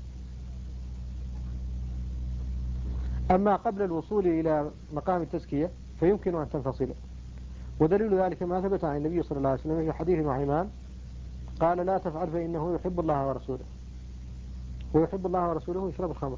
Speaker 1: أما قبل الوصول إلى مقام التزكية فيمكن أن تنفصل، ودليل ذلك ما ثبت عن النبي صلى الله عليه وسلم في حديث نعيمان قال: لا تفعل فإنه يحب الله ورسوله، ويحب الله ورسوله يشرب الخمر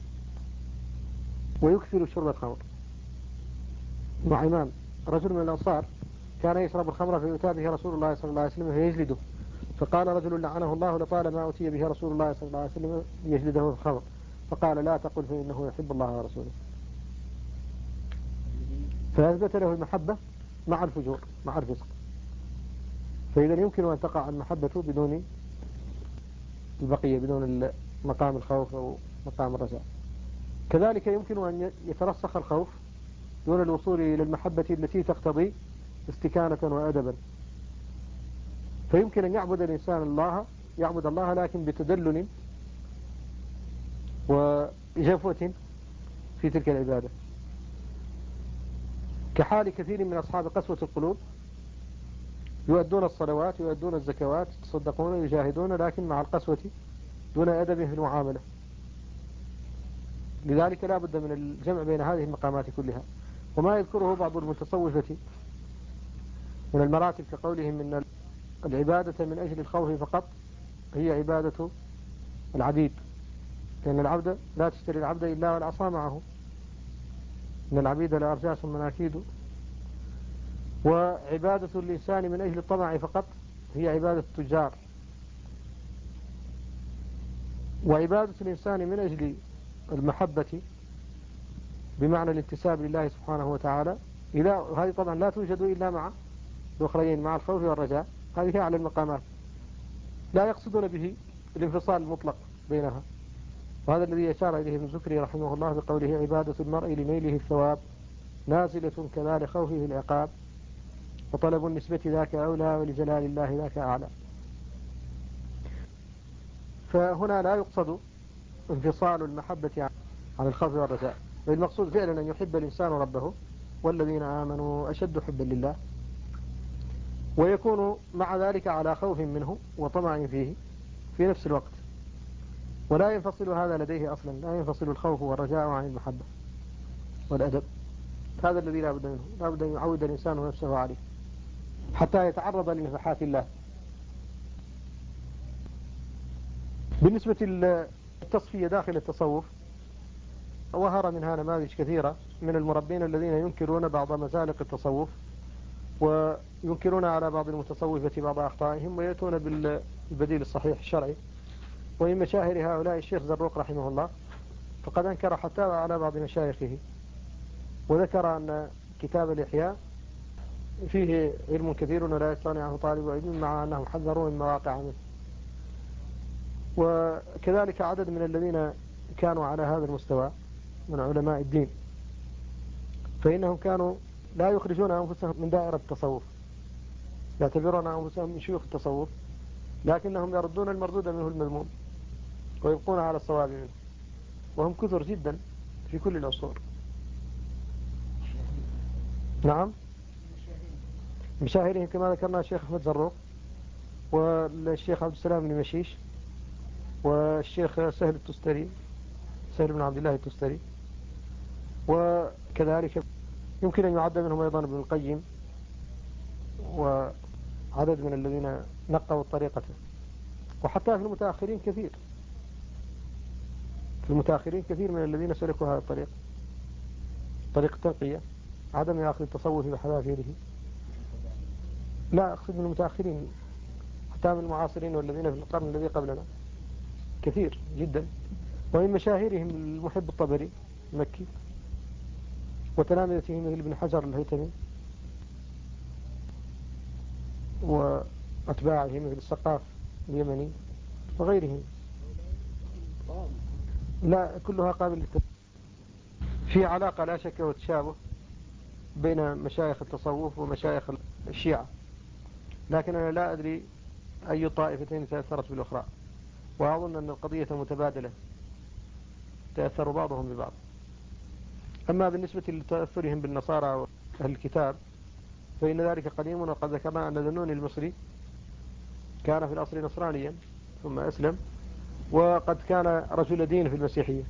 Speaker 1: ويكثر شرب الخمر. نعيمان رجل من الأنصار كان يشرب الخمر فيؤتى به رسول الله صلى الله عليه وسلم فيجلده، فقال رجل: لعنه الله لطالما أتي به رسول الله صلى الله عليه وسلم يجلده في الخمر. فقال: لا تقل فإنه يحب الله ورسوله. فأثبت له المحبة مع الفجور مع الفسق. فإذا يمكن أن تقع المحبة بدون البقية، بدون مقام الخوف أو مقام الرجاء. كذلك يمكن أن يترسخ الخوف دون الوصول إلى المحبة التي تقتضي استكانة وأدبا. فيمكن أن يعبد الإنسان يعبد الله لكن بتدلل وجفوة في تلك العبادة، كحال كثير من أصحاب قسوة القلوب يؤدون الصلوات يؤدون الزكوات يتصدقون يجاهدون لكن مع القسوة دون أدب في المعاملة. لذلك لا بد من الجمع بين هذه المقامات كلها. وما يذكره بعض المتصوفة من المراتب كقولهم إن العبادة من أجل الخوف فقط هي عبادة العبيد، لأن العبد لا تشتري العبد إلا والعصا معه، إن العبيد لأرجاس مناكيد. وعبادة الإنسان من أجل الطمع فقط هي عبادة التجار. وعبادة الإنسان من أجل المحبة بمعنى الانتساب لله سبحانه وتعالى، هذه طبعا لا توجد إلا مع الأخرين مع الخوف والرجاء، هذه أعلى المقامات، لا يقصدون به الانفصال المطلق بينها. وهذا الذي أشار إليه ابن زكري رحمه الله بقوله: عبادة المرء لنيله الثواب نازلة كذا لخوفه العقاب، وطلب النسبة ذاك أولى ولجلال الله ذاك أعلى. فهنا لا يقصد انفصال المحبة عن الخوف والرجاء، والمقصود فعلا أن يحب الإنسان ربه والذين آمنوا أشد حبا لله، ويكون مع ذلك على خوف منه وطمع فيه في نفس الوقت، ولا ينفصل هذا لديه أصلا، لا ينفصل الخوف والرجاء عن المحبة والأدب. هذا الذي لا بد منه، لا بد أن يعود الإنسان نفسه عليه حتى يتعرض لنفحات الله. بالنسبة للتصفية داخل التصوف، ظهر منها نماذج كثيرة من المربين الذين ينكرون بعض مسالك التصوف، وينكرون على بعض المتصوفة بعض أخطائهم، ويأتون بالبديل الصحيح الشرعي. ومن مشاهير هؤلاء الشيخ زروق رحمه الله، فقد أنكر حتى على بعض مشايخه، وذكر أن كتاب الإحياء فيه علم كثير ولا يستغني عنه طالب علم، مع أنهم حذروا من مواقع منه. وكذلك عدد من الذين كانوا على هذا المستوى من علماء الدين، فإنهم كانوا لا يخرجون أنفسهم من دائرة التصوف، يعتبرون أنفسهم من شيوخ التصوف، لكنهم يردون المردود منه المذموم ويبقون على الصواب منه، وهم كثر جدا في كل العصور. نعم، مشاهيرهم كما ذكرنا الشيخ أحمد زروق، والشيخ عبد السلام بن مشيش، والشيخ سهل التستري، سهل بن عبد الله التستري، وكذلك يمكن أن يعد منهم أيضا ابن القيم، وعدد من الذين نقوا الطريقة. وحتى في المتأخرين كثير، في المتأخرين كثير من الذين سلكوا هذا الطريق، طريق التنقية، عدم أخذ التصوف بحذافيره. لا أقصد من المتأخرين، حتى من المعاصرين والذين في القرن الذي قبلنا كثير جدا. ومن مشاهيرهم المحب الطبري المكي، وتلامذته مثل ابن حجر الهيثمي، وأتباعه مثل السقاف اليمني وغيرهم. لا، كلها قابل للتفسير. في علاقة لا شك وتشابه بين مشايخ التصوف ومشايخ الشيعة، لكن أنا لا أدري أي طائفتين تأثرت بالأخرى، وأظن أن القضية متبادلة، تأثر بعضهم ببعض. أما بالنسبة لتأثرهم بالنصارى وأهل الكتاب فإن ذلك قديم، وقد ذكرنا أن ذنون المصري كان في الأصل نصرانيا ثم أسلم، وقد كان رجل دين في المسيحية،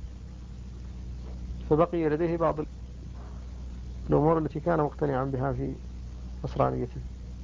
Speaker 1: فبقي لديه بعض الأمور التي كان مقتنعا بها في نصرانيته.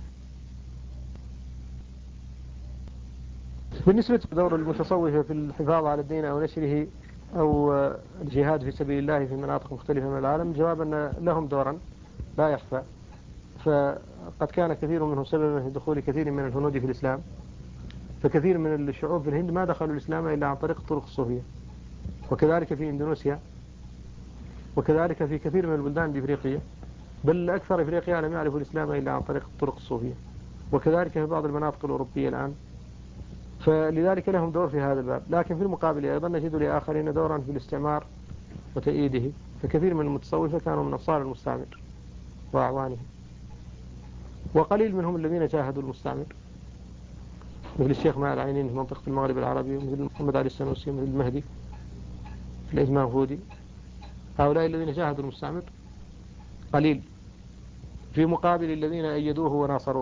Speaker 1: بالنسبة لدور المتصوفة في الحفاظ على الدين أو نشره أو الجهاد في سبيل الله في مناطق مختلفة من العالم، جواب أن لهم دورا لا يخفى. فقد كان كثير منهم سببا في دخول كثير من الهنود في الإسلام، فكثير من الشعوب في الهند ما دخلوا الإسلام إلا عن طريق الطرق الصوفية، وكذلك في إندونيسيا، وكذلك في كثير من البلدان الإفريقية، بل أكثر إفريقيا لم يعرفوا الإسلام إلا عن طريق الطرق الصوفية، وكذلك في بعض المناطق الأوروبية الآن. فلذلك لهم دور في هذا الباب. لكن في المقابل أيضا نجد لآخرين دورا في الاستعمار وتأييده، فكثير من المتصوفة كانوا من أنصار المستعمر وأعوانه، وقليل منهم الذين جاهدوا المستعمر، مثل الشيخ ماء العينين في منطقة المغرب العربي، مثل محمد علي السنوسي، مثل المهدي في الإزمان فودي. هؤلاء الذين جاهدوا المستعمر قليل في مقابل الذين أيدوه وناصروه.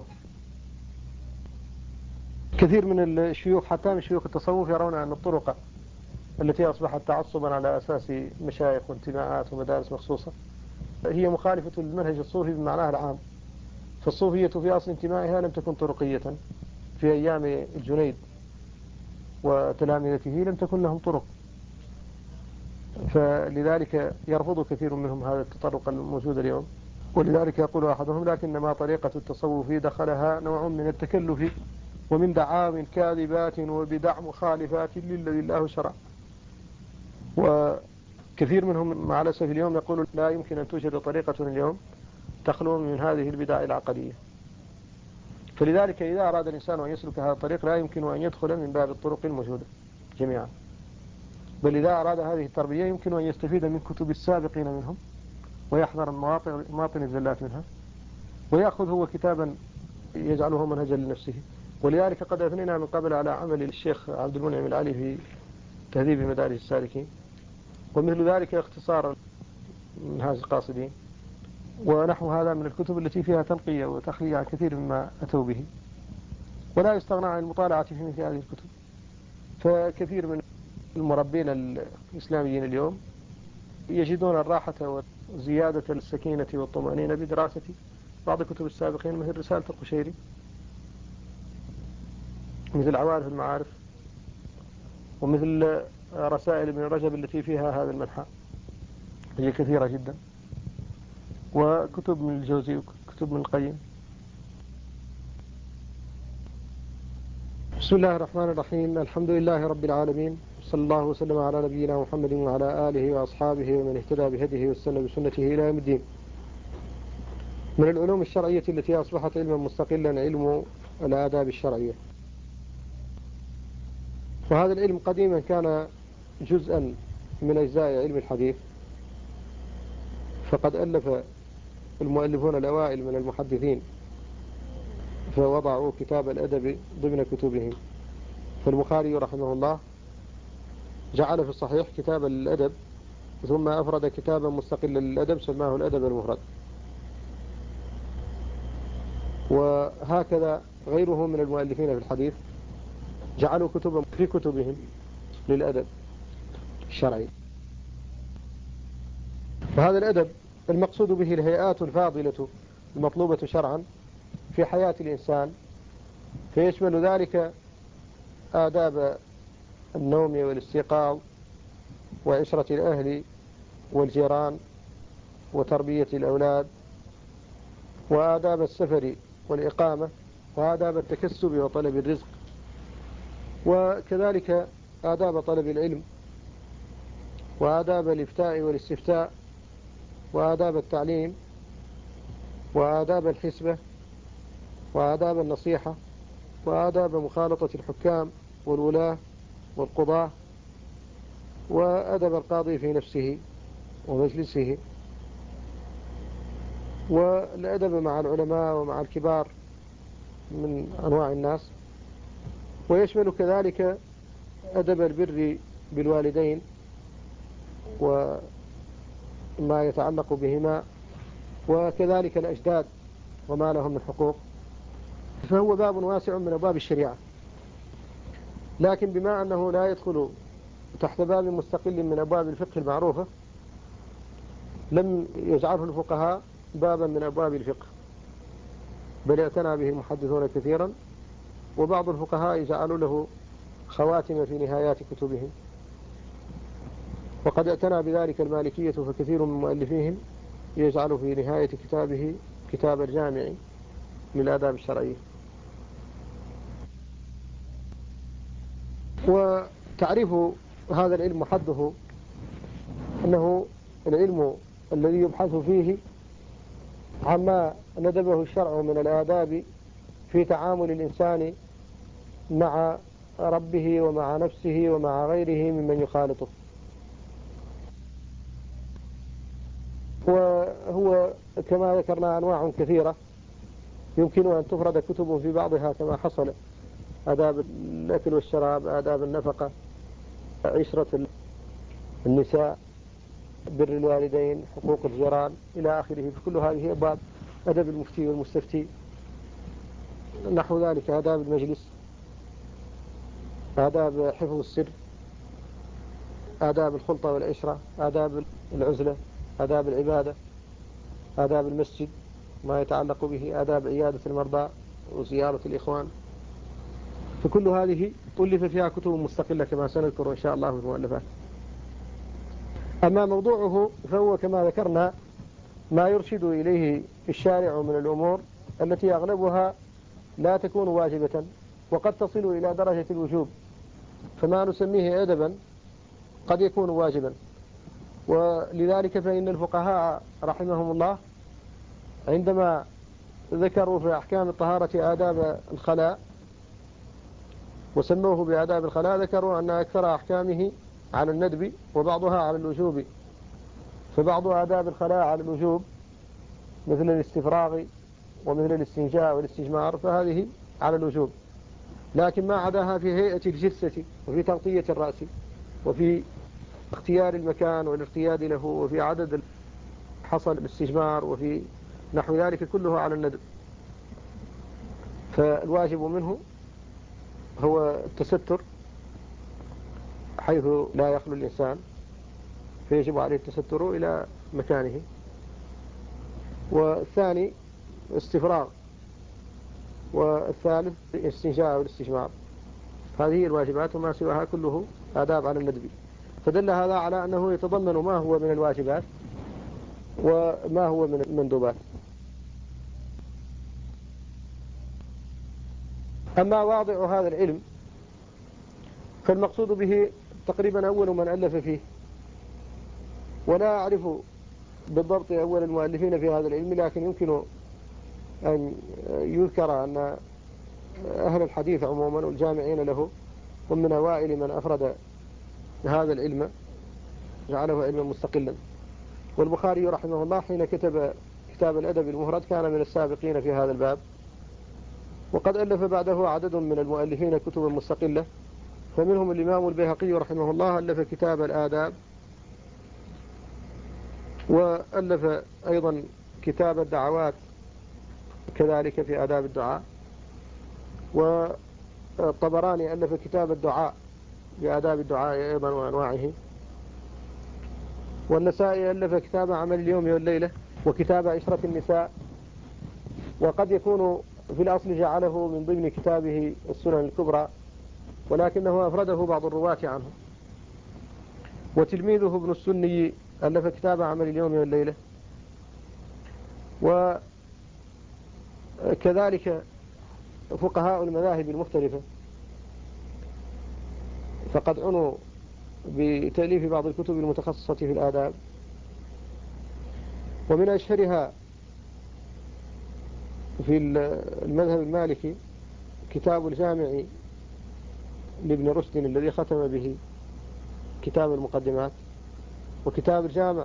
Speaker 1: كثير من الشيوخ حتى من شيوخ التصوف يرون أن الطرق التي أصبحت تعصبا على أساس مشايخ وانتماءات ومدارس مخصوصة هي مخالفة للمنهج الصوفي بمعناه العام. فالصوفية في أصل انتمائها لم تكن طرقية، في أيام الجنيد وتلامذته لم تكن لهم طرق، فلذلك يرفض كثير منهم هذا التطرق الموجود اليوم. ولذلك يقول أحدهم: لكنما طريقة التصوف دخلها نوع من التكلف ومن دعاوى كاذبات وبدع مخالفات للذي الله شرع. وكثير منهم مع الأسف اليوم يقول لا يمكن أن توجد طريقة اليوم تخلو من هذه البدع العقدية. فلذلك إذا أراد الإنسان أن يسلك هذا الطريق لا يمكن أن يدخل من باب الطرق الموجودة جميعا، بل إذا أراد هذه التربية يمكن أن يستفيد من كتب السابقين منهم ويحذر مواطن الزلات منها، ويأخذ هو كتابا يجعله منهجا لنفسه. ولذلك قد أثنينا من قبل على عمل الشيخ عبد المنعم العلي في تهذيب مدارج السالكين، ومثل ذلك اختصار منهاج القاصدين ونحو هذا من الكتب التي فيها تنقية وتخلية عن كثير مما أتوا به، ولا يستغنى عن المطالعة في مثل هذه الكتب. فكثير من المربين الإسلاميين اليوم يجدون الراحة وزيادة السكينة والطمأنينة بدراسة بعض كتب السابقين مثل رسالة القشيري، مثل عوارف المعارف، ومثل رسائل ابن رجب التي فيها هذا المنحى، هي كثيرة جدا، وكتب من الجوزي وكتب من القيم. بسم الله الرحمن الرحيم. الحمد لله رب العالمين، صلى الله وسلم على نبينا محمد وعلى آله وأصحابه ومن اهتدى بهديه واستنى بسنته إلى يوم الدين. من العلوم الشرعية التي أصبحت علما مستقلا علم الآداب الشرعية، وهذا العلم قديما كان جزءا من أجزاء علم الحديث، فقد ألف المؤلفون الأوائل من المحدثين فوضعوا كتاب الأدب ضمن كتبهم. فالبخاري رحمه الله جعل في الصحيح كتاب الأدب، ثم أفرد كتابا مستقلا للأدب سماه الأدب المفرد. وهكذا غيره من المؤلفين في الحديث جعلوا كتبا في كتبهم للأدب الشرعي. وهذا الأدب المقصود به الهيئات الفاضلة المطلوبة شرعا في حياة الإنسان، فيشمل ذلك آداب النوم والاستيقاظ وعشرة الأهل والجيران وتربية الأولاد، وآداب السفر والإقامة، وآداب التكسب وطلب الرزق، وكذلك آداب طلب العلم، وآداب الإفتاء والاستفتاء، وآداب التعليم، وآداب الحسبة، وآداب النصيحة، وآداب مخالطة الحكام والولاة والقضاة، وأدب القاضي في نفسه ومجلسه، والأدب مع العلماء ومع الكبار من أنواع الناس. ويشمل كذلك أدب البر بالوالدين وما يتعلق بهما، وكذلك الأجداد وما لهم من حقوق. فهو باب واسع من أبواب الشريعة، لكن بما أنه لا يدخل تحت باب مستقل من أبواب الفقه المعروفة لم يجعله الفقهاء بابا من أبواب الفقه، بل اعتنى به المحدثون كثيرا، وبعض الفقهاء جعلوا له خواتم في نهايات كتبهم، وقد اعتنى بذلك المالكية، فكثير من مؤلفيهم يجعل في نهاية كتابه كتاب الجامع للآداب الشرعية. وتعريف هذا العلم حده أنه العلم الذي يبحث فيه عما ندبه الشرع من الآداب في تعامل الإنسان مع ربه ومع نفسه ومع غيره ممن يخالطه. وهو كما ذكرنا أنواع كثيرة يمكن أن تفرد كتب في بعضها كما حصل: آداب الأكل والشراب، آداب النفقة، عشرة النساء، بر الوالدين، حقوق الجيران، إلى آخره. فكل هذه أبواب: أدب المفتي والمستفتي، نحو ذلك آداب المجلس، آداب حفظ السر، آداب الخلطة والعشرة، آداب العزلة، آداب العبادة، آداب المسجد ما يتعلق به، آداب عيادة المرضى وزيارة الإخوان. فكل هذه ألف فيها كتب مستقلة كما سنذكر إن شاء الله في المؤلفات. أما موضوعه فهو كما ذكرنا ما يرشد إليه الشارع من الأمور التي أغلبها لا تكون واجبة وقد تصل إلى درجة الوجوب، فما نسميه أدبا قد يكون واجبا. ولذلك فإن الفقهاء رحمهم الله عندما ذكروا في أحكام الطهارة آداب الخلاء وسموه بآداب الخلاء، ذكروا أن أكثر أحكامه على الندب وبعضها على الوجوب، فبعض آداب الخلاء على الوجوب مثل الاستفراغ ومثل الاستنجاء والاستجمار فهذه على الوجوب، لكن ما عداها في هيئة الجثة وفي تغطية الرأس وفي اختيار المكان والارتياد له وفي عدد حصل الاستجمار وفي نحو ذلك كله على الندب. فالواجب منه هو التستر حيث لا يخلو الإنسان، فيجب عليه التستر إلى مكانه. والثاني استفراغ، والثالث الاستنجاء والاستجمار. هذه الواجبات وما سواها كله آداب على الندب. فدل هذا على أنه يتضمن ما هو من الواجبات وما هو من المندوبات. أما واضع هذا العلم فالمقصود به تقريبا أول من ألف فيه، ولا أعرف بالضبط أول المؤلفين في هذا العلم، لكن يمكن أن يذكر أن أهل الحديث عموما والجامعين له هم من أوائل من أفرد هذا العلم جعله علما مستقلا. والبخاري رحمه الله حين كتب كتاب الأدب المفرد كان من السابقين في هذا الباب، وقد ألف بعده عدد من المؤلفين كتبا مستقلة، فمنهم الإمام البيهقي رحمه الله ألف كتاب الآداب، وألف أيضا كتاب الدعوات كذلك في آداب الدعاء، والطبراني ألف كتاب الدعاء بآداب الدعاء أيضا وأنواعه، والنسائي ألف كتاب عمل اليوم والليلة وكتاب عشرة النساء، وقد يكون في الأصل جعله من ضمن كتابه السنن الكبرى، ولكنه أفرده بعض الرواة عنه. وتلميذه ابن السني ألف كتاب عمل اليوم والليلة. وكذلك فقهاء المذاهب المختلفة فقد عنوا بتأليف بعض الكتب المتخصصة في الآداب، ومن أشهرها في المذهب المالكي كتاب الجامع لابن رشد الذي ختم به كتاب المقدمات، وكتاب الجامع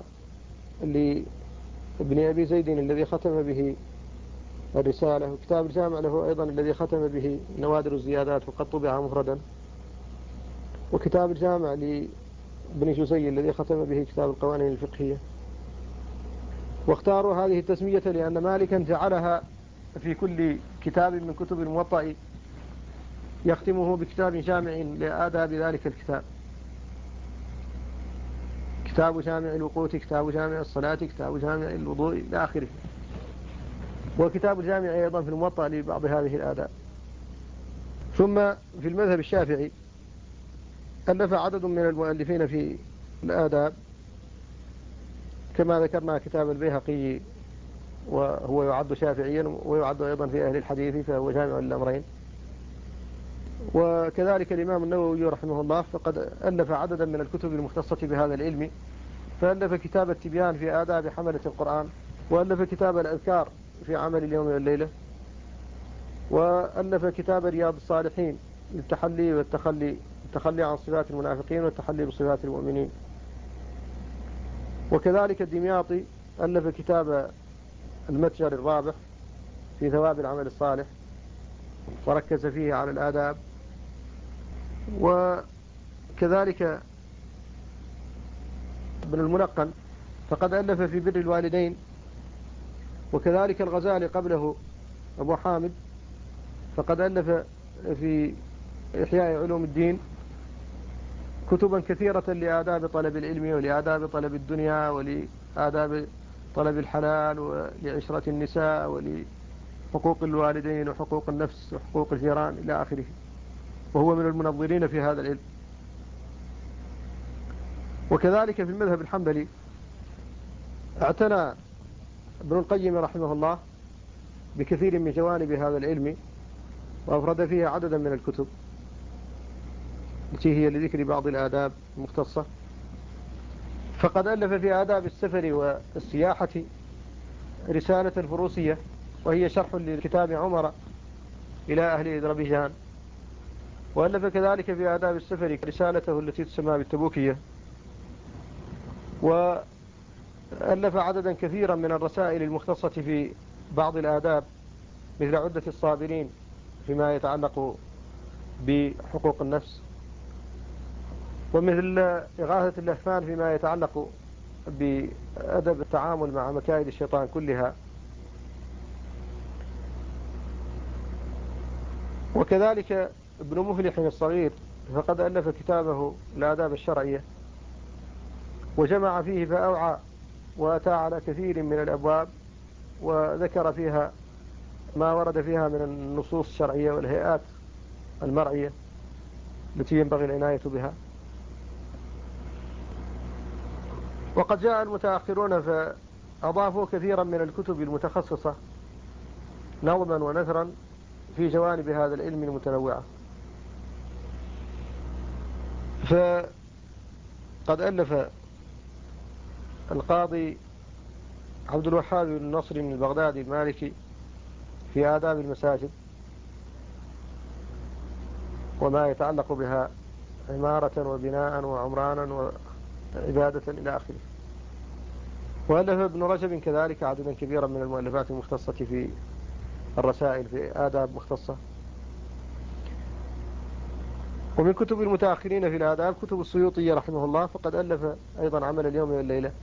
Speaker 1: لابن أبي زيد الذي ختم به الرسالة، وكتاب الجامع له أيضا الذي ختم به نوادر الزيادات وقد طبع مفردا، وكتاب الجامع لابن جزي الذي ختم به كتاب القوانين الفقهية. واختاروا هذه التسمية لأن مالكا جعلها في كل كتاب من كتب الموطأ يختمه بكتاب جامع لآداب ذلك الكتاب، كتاب جامع الوقوت، كتاب جامع الصلاة، كتاب جامع الوضوء إلى آخره. وكتاب الجامع أيضا في الموطأ لبعض هذه الآداب. ثم في المذهب الشافعي ألف عدد من المؤلفين في الآداب كما ذكرنا كتاب البيهقي، وهو يعد شافعيا ويعد أيضا في أهل الحديث فهو جامع الأمرين. وكذلك الإمام النووي رحمه الله فقد ألف عددا من الكتب المختصة بهذا العلم، فألف كتاب التبيان في آداب حملة القرآن، وألف كتاب الأذكار في عمل اليوم والليلة، وألف كتاب رياض الصالحين للتحلي والتخلي، التخلي عن صفات المنافقين والتحلي بصفات المؤمنين. وكذلك الدمياطي ألف كتاب المتجر الرابح في ثواب العمل الصالح وركز فيه على الآداب. وكذلك ابن الملقن فقد ألف في بر الوالدين، وكذلك الغزالي قبله أبو حامد فقد ألف في إحياء علوم الدين كتبا كثيرة لآداب طلب العلم ولآداب طلب الدنيا ولآداب طلب الحلال ولعشرة النساء ولحقوق الوالدين وحقوق النفس وحقوق الجيران إلى آخره، وهو من المنظرين في هذا العلم. وكذلك في المذهب الحنبلي اعتنى ابن القيم رحمه الله بكثير من جوانب هذا العلم، وأفرد فيه عددا من الكتب التي هي لذكر بعض الآداب المختصة. فقد ألف في آداب السفر والسياحة رسالة فروسية وهي شرح لكتاب عمر إلى أهل أذربيجان. وألف كذلك في آداب السفر رسالته التي تسمى بالتبوكية. وألف عددا كثيرا من الرسائل المختصة في بعض الآداب، مثل عدة الصابرين فيما يتعلق بحقوق النفس، ومثل إغاثة اللهفان فيما يتعلق بأدب التعامل مع مكائد الشيطان كلها. وكذلك ابن مفلح الصغير فقد ألف كتابه الآداب الشرعية، وجمع فيه فأوعى وأتى على كثير من الأبواب، وذكر فيها ما ورد فيها من النصوص الشرعية والهيئات المرعية التي ينبغي العناية بها. وقد جاء المتأخرون فأضافوا كثيرا من الكتب المتخصصة نظما ونثرا في جوانب هذا العلم المتنوعة. فقد ألف القاضي عبد الوهاب بن نصر البغدادي المالكي في آداب المساجد وما يتعلق بها عمارة وبناء وعمرانا وعبادة إلى آخره. وألف ابن رجب كذلك عددا كبيرا من المؤلفات المختصة في الرسائل في آداب مختصة. ومن كتب المتأخرين في الآداب كتب السيوطي رحمه الله، فقد ألف أيضا عمل اليوم والليلة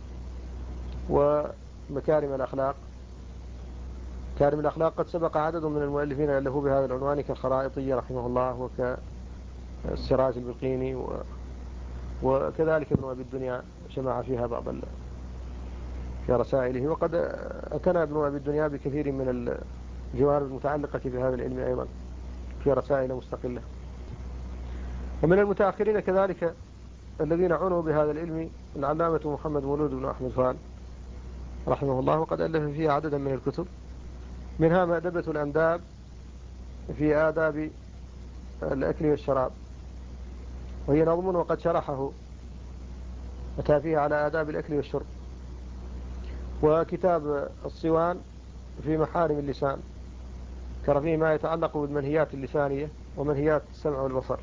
Speaker 1: ومكارم الأخلاق. مكارم الأخلاق قد سبق عدد من المؤلفين ألفوا بهذا العنوان كالخرائطي رحمه الله وكالسراج البلقيني وكذلك ابن أبي الدنيا جمع فيها بعض في رسائله. وقد أتنى ابن أبي الدنيا بكثير من الجوانب المتعلقة بهذا العلم أيضا في رسائل مستقلة. ومن المتأخرين كذلك الذين عنوا بهذا العلم العلامة محمد مولود بن أحمد فال رحمه الله، وقد ألف فيها عددا من الكتب، منها مأدبة الأنداب في آداب الأكل والشراب، وهي نظم وقد شرحه أتى فيه على آداب الأكل والشرب. وكتاب الصوان في محارم اللسان، ذكر فيه ما يتعلق بالمنهيات اللسانية ومنهيات السمع والبصر،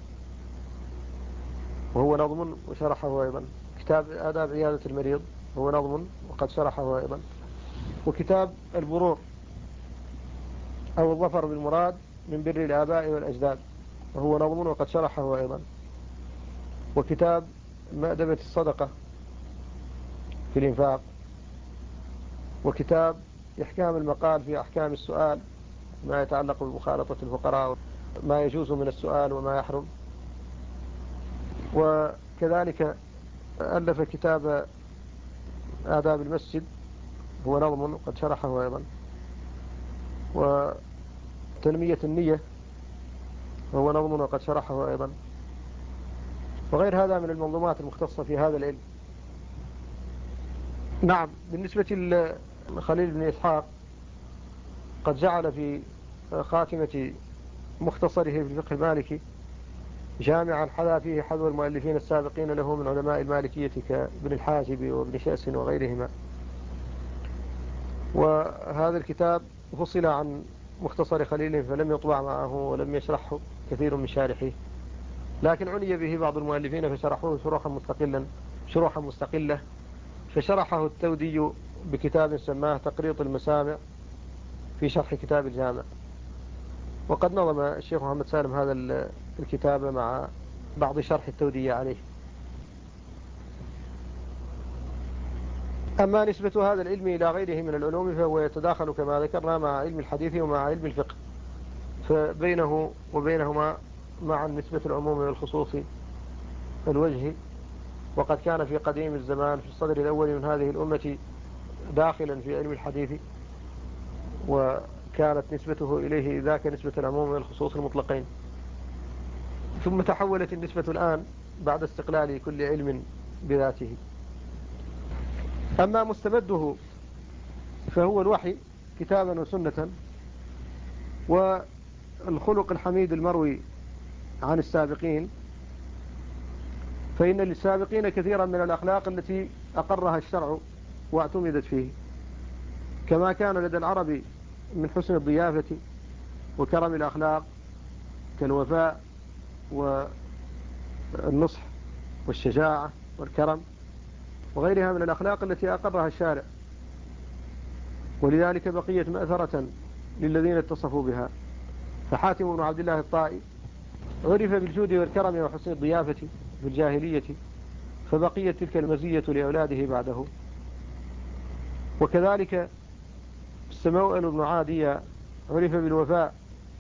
Speaker 1: وهو نظم وشرحه أيضا. كتاب آداب عيادة المريض هو نظم وقد شرحه أيضا. وكتاب البرور أو الظفر بالمراد من بر الآباء والأجداد، وهو نظم وقد شرحه أيضا. وكتاب مأدبة الصدقة في الإنفاق. وكتاب إحكام المقال في أحكام السؤال، ما يتعلق بمخالطة الفقراء، ما يجوز من السؤال وما يحرم. وكذلك ألف كتاب آداب المسجد، هو نظم وقد شرحه أيضا. وتنمية النية، وهو نظم وقد شرحه أيضا. وغير هذا من المنظومات المختصة في هذا العلم. نعم، بالنسبة لخليل بن إسحاق قد جعل في خاتمة مختصره في الفقه المالكي جامعا حذا فيه حذو المؤلفين السابقين له من علماء المالكية كابن الحاجب وابن شأس وغيرهما. وهذا الكتاب فصل عن مختصر خليل فلم يطبع معه ولم يشرحه كثير من شارحيه، لكن عني به بعض المؤلفين فشرحوه شروحا مستقلة. فشرحه التودي بكتاب سماه تقريط المسامع في شرح كتاب الجامع. وقد نظم الشيخ محمد سالم هذا الكتاب مع بعض شرح التودي عليه. أما نسبة هذا العلم إلى غيره من العلوم فهو يتداخل كما ذكرنا مع علم الحديث ومع علم الفقه، فبينه وبينهما مع نسبة العموم والخصوص الوجه. وقد كان في قديم الزمان في الصدر الأول من هذه الأمة داخلا في علم الحديث، وكانت نسبته إليه ذاك نسبة العموم والخصوص المطلقين. ثم تحولت النسبة الآن بعد استقلال كل علم بذاته. أما مستمده فهو الوحي كتابا وسنة، والخلق الحميد المروي عن السابقين، فإن للسابقين كثيرا من الأخلاق التي أقرها الشرع واعتمدت فيه، كما كان لدى العرب من حسن الضيافة وكرم الأخلاق كالوفاء والنصح والشجاعة والكرم وغيرها من الأخلاق التي أقرها الشارع، ولذلك بقيت مأثرة للذين اتصفوا بها. فحاتم بن عبد الله الطائي عرف بالجود والكرم وحسن الضيافة في الجاهلية، فبقيت تلك المزية لأولاده بعده. وكذلك السموأل بن عادية عرف بالوفاء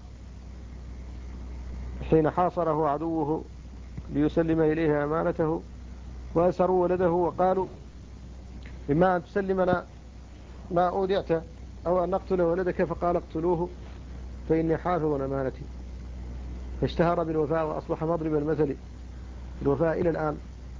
Speaker 1: حين حاصره عدوه ليسلم إليه أمانته، وأسروا ولده وقالوا: إما أن تسلمنا ما أودعت أو أن نقتل ولدك، فقال: اقتلوه فإني حافظ أمانتي. فاشتهر بالوفاء وأصبح مضرب المثل بالوفاء إلى الآن.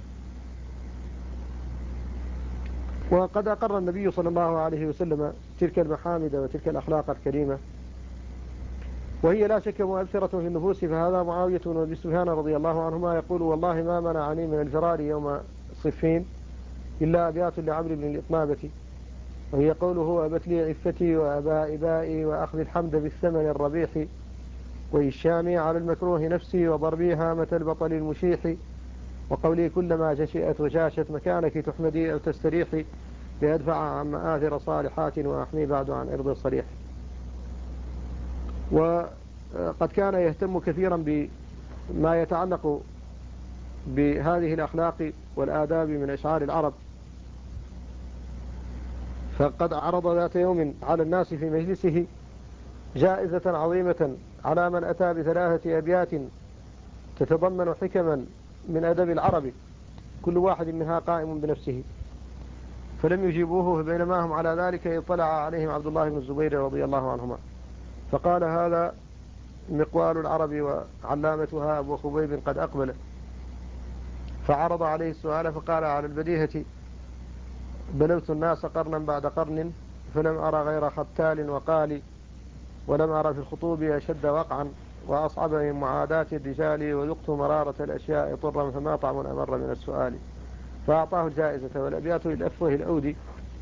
Speaker 1: وقد أقر النبي صلى الله عليه وسلم تلك المحامد وتلك الأخلاق الكريمة، وهي لا شك مؤثرة في النفوس. فهذا معاوية بن أبي سفيان رضي الله عنهما يقول: والله ما منعني من الفرار يوم صفين إلا أبيات لعمرو بن الإطنابة، وهي قوله: أبت لي عفتي وأباء إبائي وأخذ الحمد بالثمن الربيح، وإشامي على المكروه نفسي وضربي هامة البطل المشيح، وقولي كلما جشئت وشاشت مكانك تحمدي أو تستريحي، ليدفع عن مآثر صالحات وأحمي بعد عن أرض الصريح. وقد كان يهتم كثيرا بما يتعلق بهذه الأخلاق والآداب من أشعار العرب، فقد عرض ذات يوم على الناس في مجلسه جائزة عظيمة على من أتى بثلاثة أبيات تتضمن حكما من أدب العرب، كل واحد منها قائم بنفسه، فلم يجيبوه. فبينما هم على ذلك اطلع عليهم عبد الله بن الزبير رضي الله عنهما فقال: هذا مقوال العرب وعلامتها أبو خبيب قد أقبل. فعرض عليه السؤال فقال: على البديهة بلوت الناس قرنا بعد قرن، فلم أرى غير ختال وقال، ولم أرى في الخطوب أشد وقعا وأصعب من معاداة الرجال، وذقت مرارة الأشياء طرا فما طعم أمر من السؤال. فأعطاه الجائزة، والأبيات للأفوه الأودي.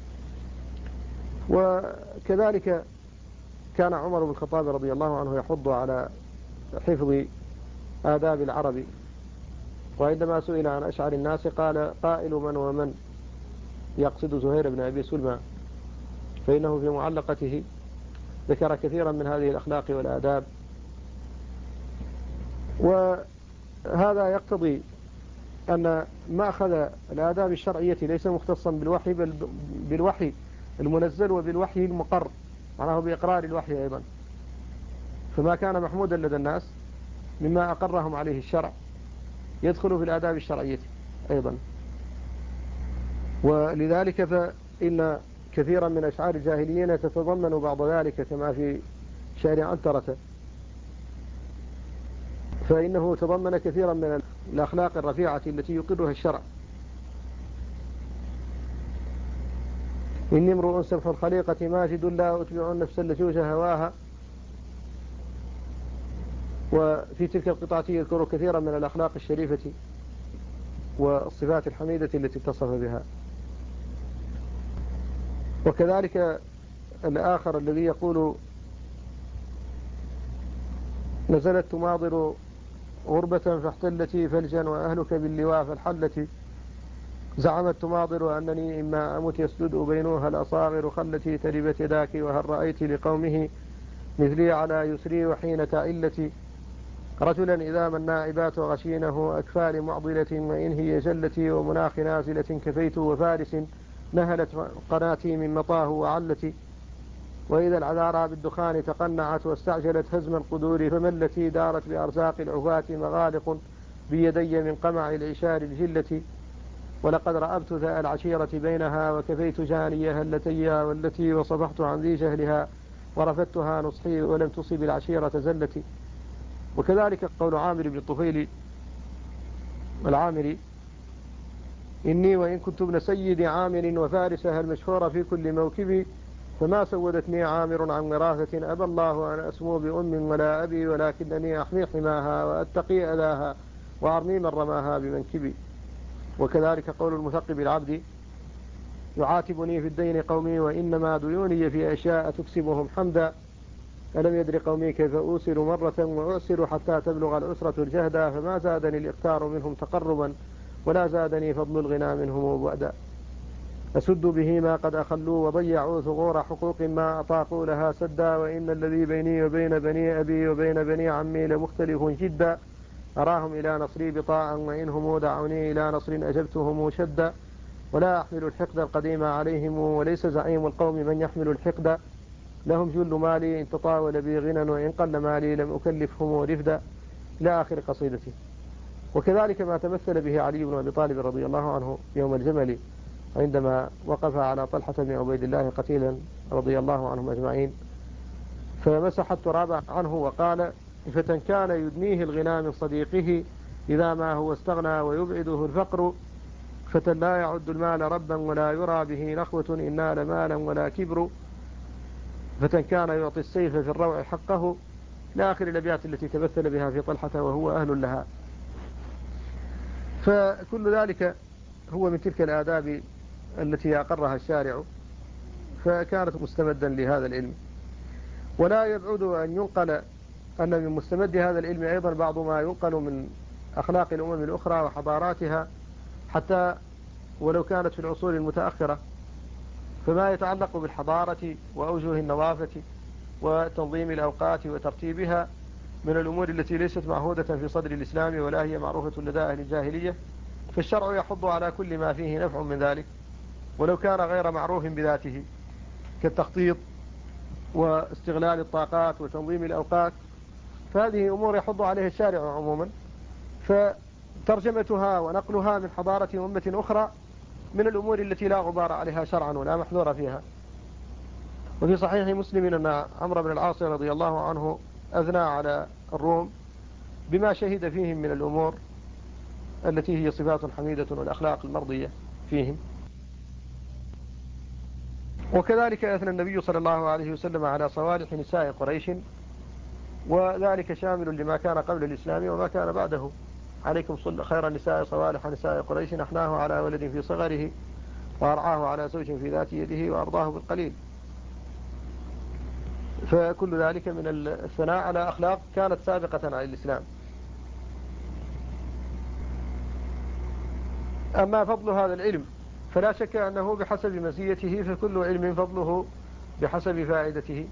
Speaker 1: وكذلك كان عمر بن الخطاب رضي الله عنه يحض على حفظ آداب العرب، وعندما سئل عن أشعر الناس قال: قائل من ومن، يقصد زهير بن أبي سلمى، فإنه في معلقته ذكر كثيرا من هذه الأخلاق والآداب. وهذا يقتضي أن مأخذ الآداب الشرعية ليس مختصا بالوحي، بل بالوحي المنزل وبالوحي المقر، معناه بإقرار الوحي أيضا. فما كان محمودا لدى الناس مما أقرهم عليه الشرع يدخل في الآداب الشرعية أيضا. ولذلك فإن كثيرا من أشعار الجاهليين تتضمن بعض ذلك، كما في شعر عنترة، فإنه تضمن كثيرا من الأخلاق الرفيعة التي يقرها الشرع. إني امرؤ سمح الخليقة ماجد لا أتبع النفس اللجوج هواها. وفي تلك القطعة يذكر كثيرا من الأخلاق الشريفة والصفات الحميدة التي اتصف بها. وكذلك الآخر الذي يقول: نزلت تماضر غربة فاحتلتي فلجا وأهلك باللواء فالحلتي، زعمت تماضر أنني إما أمت يسجد بينها الأصاغر، خلتي تربت يداك وهل رأيت لقومه مثلي على يسري وحين تعلتي، رجلا إذا ما النائبات غشينه أكفال معضلة، وإن هي جلتي ومناخ نازلة كفيت وفارس نهلت قناتي من مطاه وعلتي، وإذا العذارى بالدخان تقنعت واستعجلت هزم القدور، فملتي دارت بأرزاق العفاة مغالق بيدي من قمع العشار الجلة، ولقد رأبت ذا العشيرة بينها وكفيت جانيها التي والتي وصفحت عن ذي جهلها ورفدتها نصحي ولم تصب العشيرة زلتي. وكذلك قول عامر بن الطفيل العامري: إني وإن كنت ابن سيد عامر وفارسها المشهور في كل موكبي، فما سودتني عامر عن وراثة، أبى الله أن أسمو بأم ولا أبي، ولكنني أحمي حماها وأتقي أذاها وأرمي من رماها بمنكبي. وكذلك قول المثقب العبد: يعاتبني في الدين قومي وإنما ديوني في أشياء تكسبهم حمدا. ألم يدر قومي كيف أوسر مرة وأعسر حتى تبلغ العسرة الجهدا، فما زادني الإقتار منهم تقربا ولا زادني فضل الغنى منهم بعدا. أسد به ما قد أخلوا وضيعوا ثغور حقوق ما أطاقوا لها سدا، وإن الذي بيني وبين بني أبي وبين بني عمي لمختلف جدا. أراهم إلى نصري بطاعا وإنهم دعوني إلى نصر أجبتهم شدا. ولا أحمل الحقد القديم عليهم وليس زعيم القوم من يحمل الحقد. لهم جل مالي إن تطاول بي غنى وإن قل مالي لم أكلفهم رفدا. إلى آخر قصيدتي. وكذلك ما تمثل به علي بن أبي طالب رضي الله عنه يوم الجمل عندما وقف على طلحة بن عبيد الله قتيلا رضي الله عنهم أجمعين، فمسح التراب عنه وقال: فتى كان يدنيه الغنى من صديقه إذا ما هو استغنى ويبعده الفقر. فتى لا يعد المال ربا ولا يرى به نخوة إن نال مالا ولا كبر. فتى كان يعطي السيف في الروع حقه، إلى آخر الأبيات التي تمثل بها في طلحة وهو أهل لها. فكل ذلك هو من تلك الآداب التي أقرها الشارع، فكانت مستمدا لهذا العلم. ولا يبعد أن ينقل أن من مستمد هذا العلم أيضا بعض ما ينقل من أخلاق الأمم الأخرى وحضاراتها، حتى ولو كانت في العصور المتأخرة، فما يتعلق بالحضارة وأوجه النظافة وتنظيم الأوقات وترتيبها من الأمور التي ليست معهودة في صدر الإسلام ولا هي معروفة لدى أهل الجاهلية، فالشرع يحض على كل ما فيه نفع من ذلك ولو كان غير معروف بذاته، كالتخطيط واستغلال الطاقات وتنظيم الأوقات. فهذه أمور يحض عليها الشارع عموما، فترجمتها ونقلها من حضارة أمة أخرى من الأمور التي لا غبار عليها شرعا ولا محذور فيها. وفي صحيح مسلم أن عمرو بن العاص رضي الله عنه أثنى على الروم بما شهد فيهم من الأمور التي هي صفات حميدة والأخلاق المرضية فيهم. وكذلك أثنى النبي صلى الله عليه وسلم على صوالح نساء قريش، وذلك شامل لما كان قبل الإسلام وما كان بعده. عليكم خير النساء صوالح نساء قريش أحناه على ولد في صغره وأرعاه على زوج في ذات يده وأرضاه بالقليل. فكل ذلك من الثناء على أخلاق كانت سابقة على الإسلام. أما فضل هذا العلم فلا شك أنه بحسب مزيته، فكل علم فضله بحسب فائدته،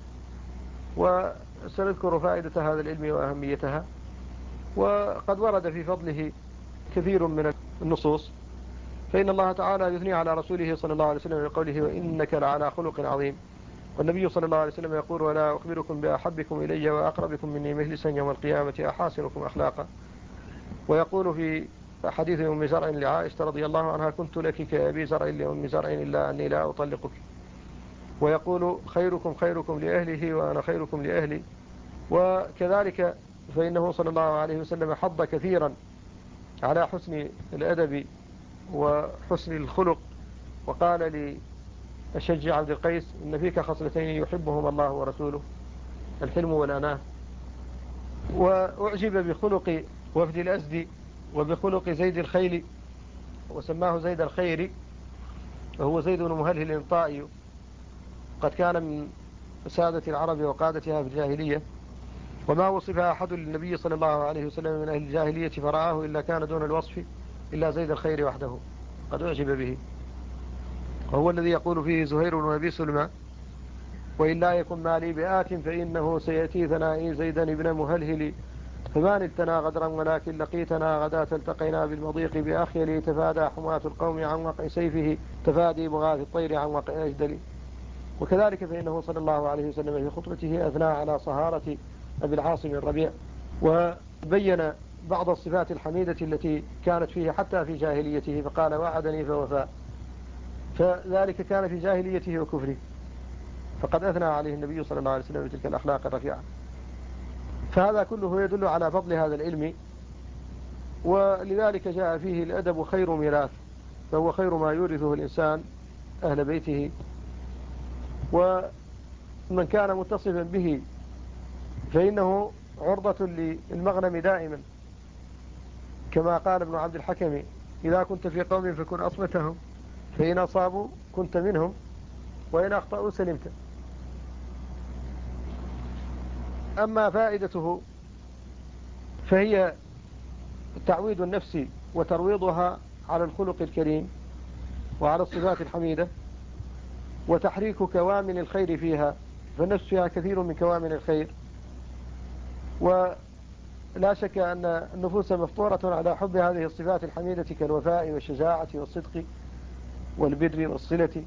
Speaker 1: وسنذكر فائدة هذا العلم وأهميتها. وقد ورد في فضله كثير من النصوص، فإن الله تعالى يثني على رسوله صلى الله عليه وسلم بقوله: وإنك لعلى خلق عظيم. والنبي صلى الله عليه وسلم يقول: ولا أخبركم بأحبكم إلي وأقربكم مني مجلسا يوم القيامة أحاسنكم أخلاقا. ويقول في حديث أم زرع لعائشة رضي الله عنها: كنت لك كأبي زرع لأم زرع إلا أني لا أطلقك. ويقول: خيركم خيركم لأهله وأنا خيركم لأهلي. وكذلك فإنه صلى الله عليه وسلم حض كثيرا على حسن الأدب وحسن الخلق، وقال للشج عبد القيس: إن فيك خصلتين يحبهما الله ورسوله، الحلم والأناة. وأعجب بخلق وفد الأسد وبخلق زيد الخيل، وسماه زيد الخير، وهو زيد بن مهلهل الطائي، قد كان من سادة العرب وقادتها في الجاهلية، وما وصف أحد للنبي صلى الله عليه وسلم من أهل الجاهلية فرآه إلا كان دون الوصف إلا زيد الخير وحده، قد أعجب به. وهو الذي يقول فيه زهير بن أبي سلمى: وإلا يكن مالي بآت فإنه سيأتي ثنائي زيدا ابن مهلهل، فما نلتنا غدرا ولكن لقيتنا غدا التقينا بالمضيق بأخيل، تفادى حماة القوم عن وقع سيفه تفادي بغاث الطير عن وقع أجدل. وكذلك فإنه صلى الله عليه وسلم في خطبته أثنى على صهارة أبي العاص بن الربيع، وبين بعض الصفات الحميدة التي كانت فيه حتى في جاهليته، فقال: وعدني فوفى. فذلك كان في جاهليته وكفره، فقد أثنى عليه النبي صلى الله عليه وسلم بتلك الأخلاق الرفيعة. فهذا كله يدل على فضل هذا العلم، ولذلك جاء فيه الأدب خير ميراث، فهو خير ما يورثه الإنسان أهل بيته. ومن كان متصفا به فإنه عرضة للمغنم دائما، كما قال ابن عبد الحكم: إذا كنت في قوم فكن أصمتهم، فإن أصابوا كنت منهم وإن أخطأوا سلمت. أما فائدته فهي تعويد النفس وترويضها على الخلق الكريم وعلى الصفات الحميدة وتحريك كوامن الخير فيها، فالنفس فيها كثير من كوامن الخير، ولا شك أن النفوس مفطورة على حب هذه الصفات الحميدة كالوفاء والشجاعة والصدق والبر والصلة،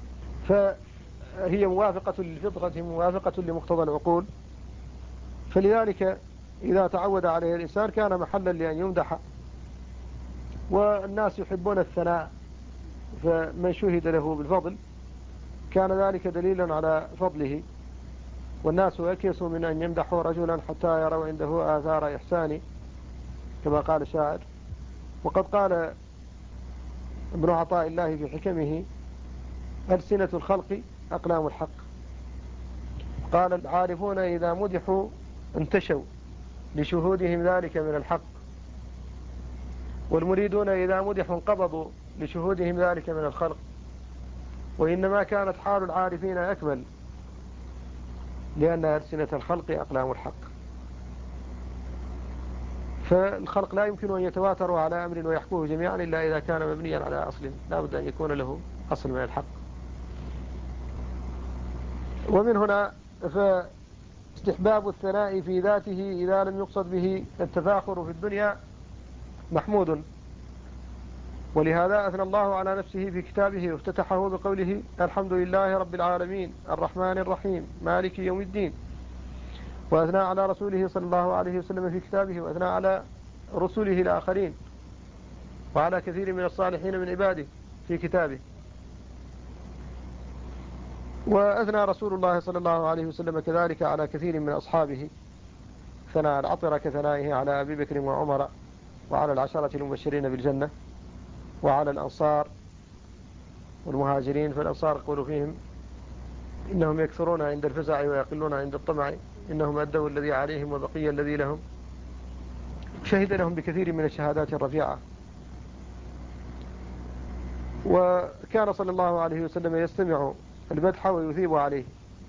Speaker 1: فهي موافقة للفطرة موافقة لمقتضى العقول، فلذلك إذا تعود عليه الإنسان كان محلا لأن يمدح، والناس يحبون الثناء، فمن شهد له بالفضل كان ذلك دليلا على فضله، والناس يكيسوا من أن يمدحوا رجلا حتى يروا عنده آثار إحسان كما قال الشاعر. وقد قال ابن عطاء الله في حكمه: ألسنة الخلق أقلام الحق. قال: العارفون إذا مدحوا انتشوا لشهودهم ذلك من الحق، والمريدون إذا مدحوا انقبضوا لشهودهم ذلك من الخلق، وإنما كانت حال العارفين أكمل لأن ألسنة الخلق أقلام الحق. فالخلق لا يمكن أن يتواتروا على أمر ويحكوه جميعا إلا إذا كان مبنيا على أصل، لا بد أن يكون له أصل من الحق. ومن هنا فاستحباب الثناء في ذاته إذا لم يقصد به التفاخر في الدنيا محمود، ولهذا أثنى الله على نفسه في كتابه وافتتحه بقوله: الحمد لله رب العالمين الرحمن الرحيم مالك يوم الدين. وأثنى على رسوله صلى الله عليه وسلم في كتابه، وأثنى على رسله الآخرين وعلى كثير من الصالحين من عباده في كتابه. وأثنى رسول الله صلى الله عليه وسلم كذلك على كثير من أصحابه، ثناء العطر كثنائه على أبي بكر وعمر وعلى العشرة المبشرين بالجنة وعلى الأنصار والمهاجرين. فالأنصار يقول فيهم: إنهم يكثرون عند الفزع ويقلون عند الطمع، إنهم أدوا الذي عليهم وبقي الذي لهم. شهد لهم بكثير من الشهادات الرفيعة. وكان صلى الله عليه وسلم يستمع المدح ويثيب عليه،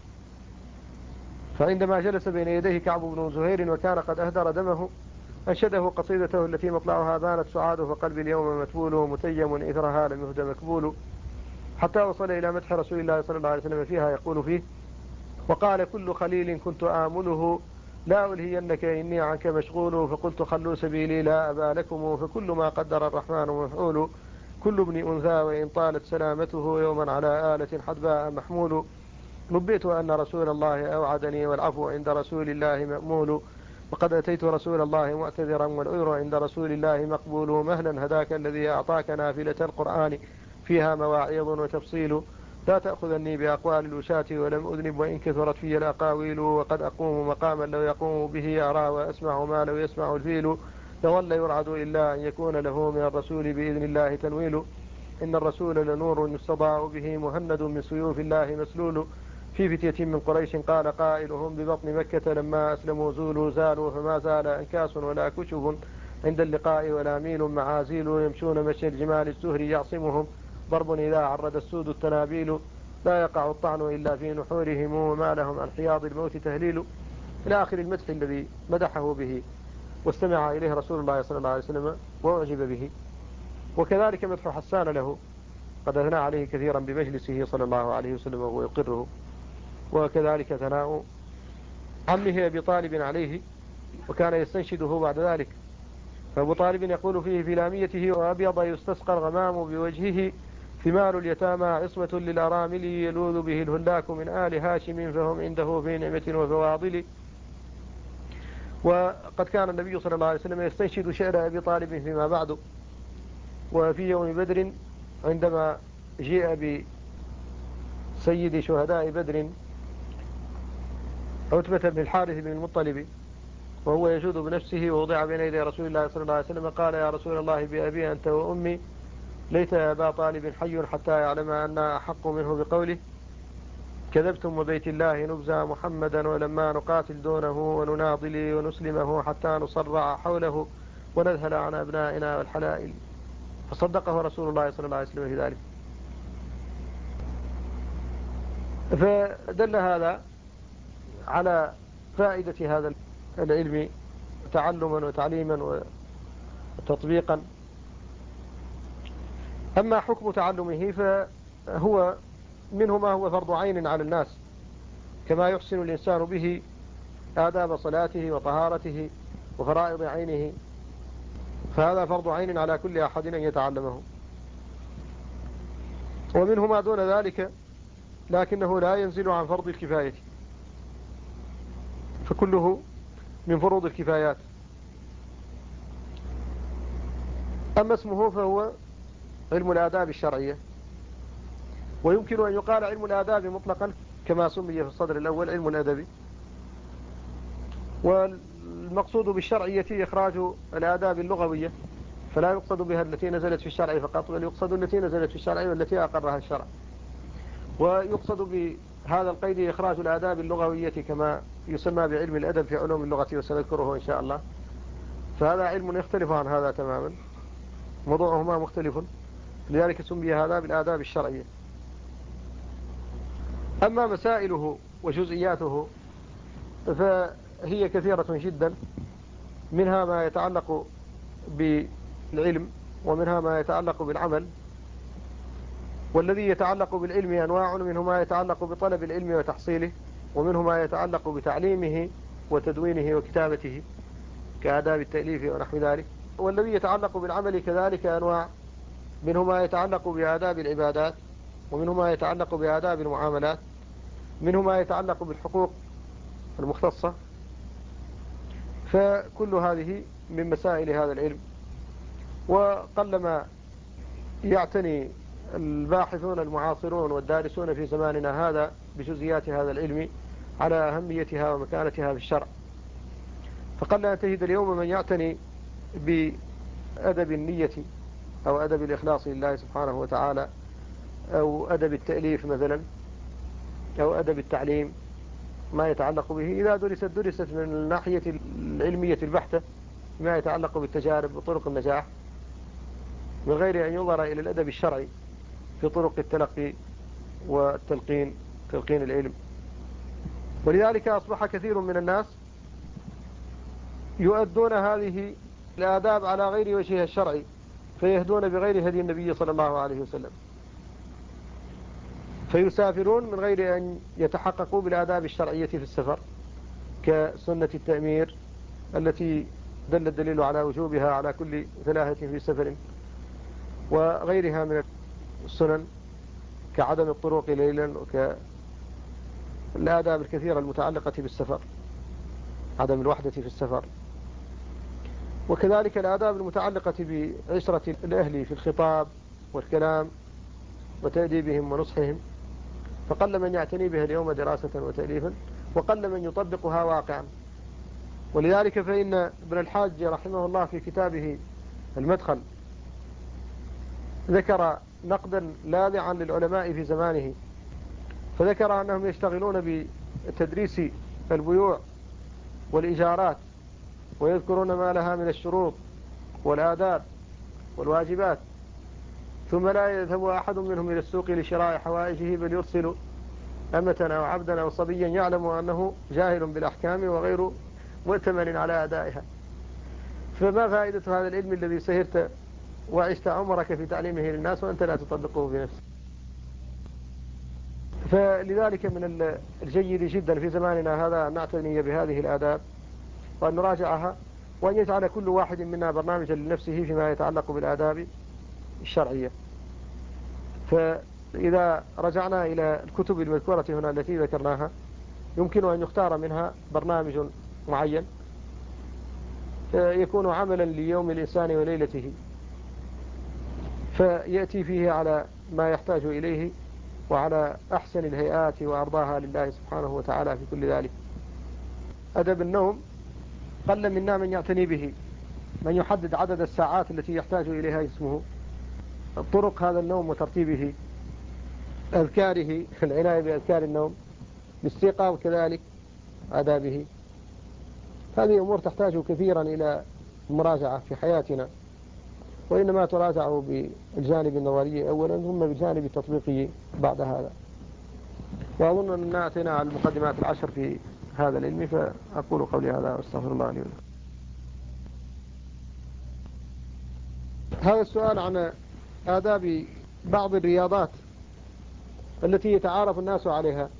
Speaker 1: فعندما جلس بين يديه كعب بن زهير وكان قد أهدر دمه أنشده قصيدته التي مطلعها بانت سعاده فقلبي اليوم متبول متيم إثرها لم يهد مكبول، حتى وصل إلى مدح رسول الله صلى الله عليه وسلم فيها يقول فيه: وقال كل خليل كنت آمله لا ألهينك إني عنك مشغول، فقلت خلوا سبيلي لا أبا لكم، فكل ما قدر الرحمن مفعول، كل ابن أنثى وإن طالت سلامته يوما على آلة حدباء محمول، نبئت أن رسول الله أوعدني والعفو عند رسول الله مأمول، وقد أتيت رسول الله معتذرا والعذر عند رسول الله مقبول، مهلا هداك الذي أعطاك نافلة القرآن فيها مواعظ وتفصيل، لا تأخذني بأقوال الوشاة ولم أذنب وإن كثرت في الأقاويل، وقد أقوم مقاما لو يقوم به أرى وأسمع ما لو يسمع الفيل، لظل يرعد إلا أن يكون له من الرسول بإذن الله تنويل، إن الرسول لنور يستضاء به مهند من سيوف الله مسلول، في فتية من قريش قال قائلهم ببطن مكة لما أسلموا زالوا فما زال أنكاس ولا كشف عند اللقاء ولا ميل معازيل، يمشون مشي الجمال الزهر يعصمهم ضرب إذا عرد السود التنابيل، لا يقع الطعن إلا في نحورهم وما لهم عن حياض الموت تهليل، إلى آخر المدح الذي مدحه به واستمع إليه رسول الله صلى الله عليه وسلم وأعجب به. وكذلك مدح حسان له، قد أثنى عليه كثيرا بمجلسه صلى الله عليه وسلم وهو يقره. وكذلك ثناء عمه أبي طالب عليه، وكان يستنشده بعد ذلك، فأبو طالب يقول فيه في لاميته: وأبيض يستسقى الغمام بوجهه ثمار اليتامى عصمة للأرامل، يلوذ به الهلاك من آل هاشم فهم عنده في نعمة وفواضل. وقد كان النبي صلى الله عليه وسلم يستنشد شعر أبي طالب فيما بعد. وفي يوم بدر عندما جيء بسيد شهداء بدر عتبة بن الحارث بن المطلب وهو يجود بنفسه ووضع بين يدي رسول الله صلى الله عليه وسلم، قال: يا رسول الله بأبي أنت وأمي، ليت أبا طالب حي حتى يعلم أن أحق منه بقوله: كذبتم وبيت الله نبزى محمدا ولما نقاتل دونه ونناضل ونسلمه حتى نصرع حوله ونذهل عن أبنائنا والحلائل. فصدقه رسول الله صلى الله عليه وسلم في ذلك. فدل هذا على فائدة هذا العلم تعلما وتعليما وتطبيقا. أما حكم تعلمه فهو منه ما هو فرض عين على الناس، كما يحسن الإنسان به آداب صلاته وطهارته وفرائض عينه، فهذا فرض عين على كل أحد أن يتعلمه. ومنه ما دون ذلك لكنه لا ينزل عن فرض الكفاية، فكله من فروض الكفايات. أما اسمه فهو علم الآداب الشرعية، ويمكن أن يقال علم الآداب مطلقا كما سمي في الصدر الأول علم الأدب. والمقصود بالشرعية إخراج الآداب اللغوية، فلا يقصد بها التي نزلت في الشرع فقط، بل يقصد التي نزلت في الشرع والتي أقرها الشرع. ويقصد بهذا القيد إخراج الآداب اللغوية كما يسمى بعلم الأدب في علوم اللغة، وسنذكره إن شاء الله. فهذا علم يختلف عن هذا تماما، موضوعهما مختلف، لذلك سمي هذا بالآداب الشرعية. أما مسائله وجزئياته فهي كثيرة جدا، منها ما يتعلق بالعلم ومنها ما يتعلق بالعمل. والذي يتعلق بالعلم أنواع، منه ما يتعلق بطلب العلم وتحصيله، ومنه ما يتعلق بتعليمه وتدوينه وكتابته كآداب التأليف ونحو ذلك. والذي يتعلق بالعمل كذلك أنواع، منه ما يتعلق بآداب العبادات، ومنه ما يتعلق بآداب المعاملات، منه ما يتعلق بالحقوق المختصة. فكل هذه من مسائل هذا العلم. وقلما يعتني الباحثون المعاصرون والدارسون في زماننا هذا بجزئيات هذا العلم على أهميتها ومكانتها في الشرع. فقل أن تجد اليوم من يعتني بأدب النية أو أدب الإخلاص لله سبحانه وتعالى، أو أدب التأليف مثلا، أو أدب التعليم، ما يتعلق به. إذا درست من الناحية العلمية البحتة ما يتعلق بالتجارب وطرق النجاح، من غير أن ينظر إلى الأدب الشرعي في طرق التلقي والتلقين، تلقين العلم. ولذلك أصبح كثير من الناس يؤدون هذه الآداب على غير وجهها الشرعي، فيهدون بغير هدي النبي صلى الله عليه وسلم، فيسافرون من غير أن يتحققوا بالآداب الشرعية في السفر، كسنة التأمير التي دل الدليل على وجوبها على كل ثلاثة في سفر، وغيرها من السنن كعدم الطرق ليلا، وكالآداب الكثيرة المتعلقة بالسفر، عدم الوحدة في السفر، وكذلك الآداب المتعلقة بعشرة الأهل في الخطاب والكلام وتأديبهم ونصحهم. فقل من يعتني بها اليوم دراسة وتأليفا، وقل من يطبقها واقعا. ولذلك فإن ابن الحاج رحمه الله في كتابه المدخل ذكر نقدا لاذعا للعلماء في زمانه، فذكر أنهم يشتغلون بتدريس البيوع والإجارات، ويذكرون ما لها من الشروط والآداب والواجبات، ثم لا يذهب أحد منهم إلى السوق لشراء حوائجه، بل يرسل أمة أو عبدا أو صبيا يعلم أنه جاهل بالأحكام وغير مؤتمن على أدائها. فما فائدة هذا العلم الذي سهرت وعشت عمرك في تعليمه للناس وأنت لا تطبقه بنفسك؟ فلذلك من الجيد جدا في زماننا هذا أن نعتني بهذه الآداب وأن نراجعها، وأن يجعل كل واحد منا برنامجا لنفسه فيما يتعلق بالآداب الشرعية. فإذا رجعنا إلى الكتب المذكورة هنا التي ذكرناها، يمكن أن يختار منها برنامج معين يكون عملا ليوم الإنسان وليلته، فيأتي فيه على ما يحتاج إليه وعلى أحسن الهيئات وأرضاها لله سبحانه وتعالى في كل ذلك. أدب النوم قل منا من يعتني به، من يحدد عدد الساعات التي يحتاج إليها جسمه، طرق هذا النوم وترتيبه، أذكاره، العناية بأذكار النوم، الاستيقاظ كذلك آدابه. هذه أمور تحتاج كثيرا إلى مراجعة في حياتنا، وإنما تراجع بالجانب النظري أولا ثم بالجانب التطبيقي بعد هذا. وأظن أننا أتينا على المقدمات العشر في هذا العلم، فأقول قولي هذا واستغفر الله لي ولكم. هذا السؤال عن آداب بعض الرياضات التي يتعارف الناس عليها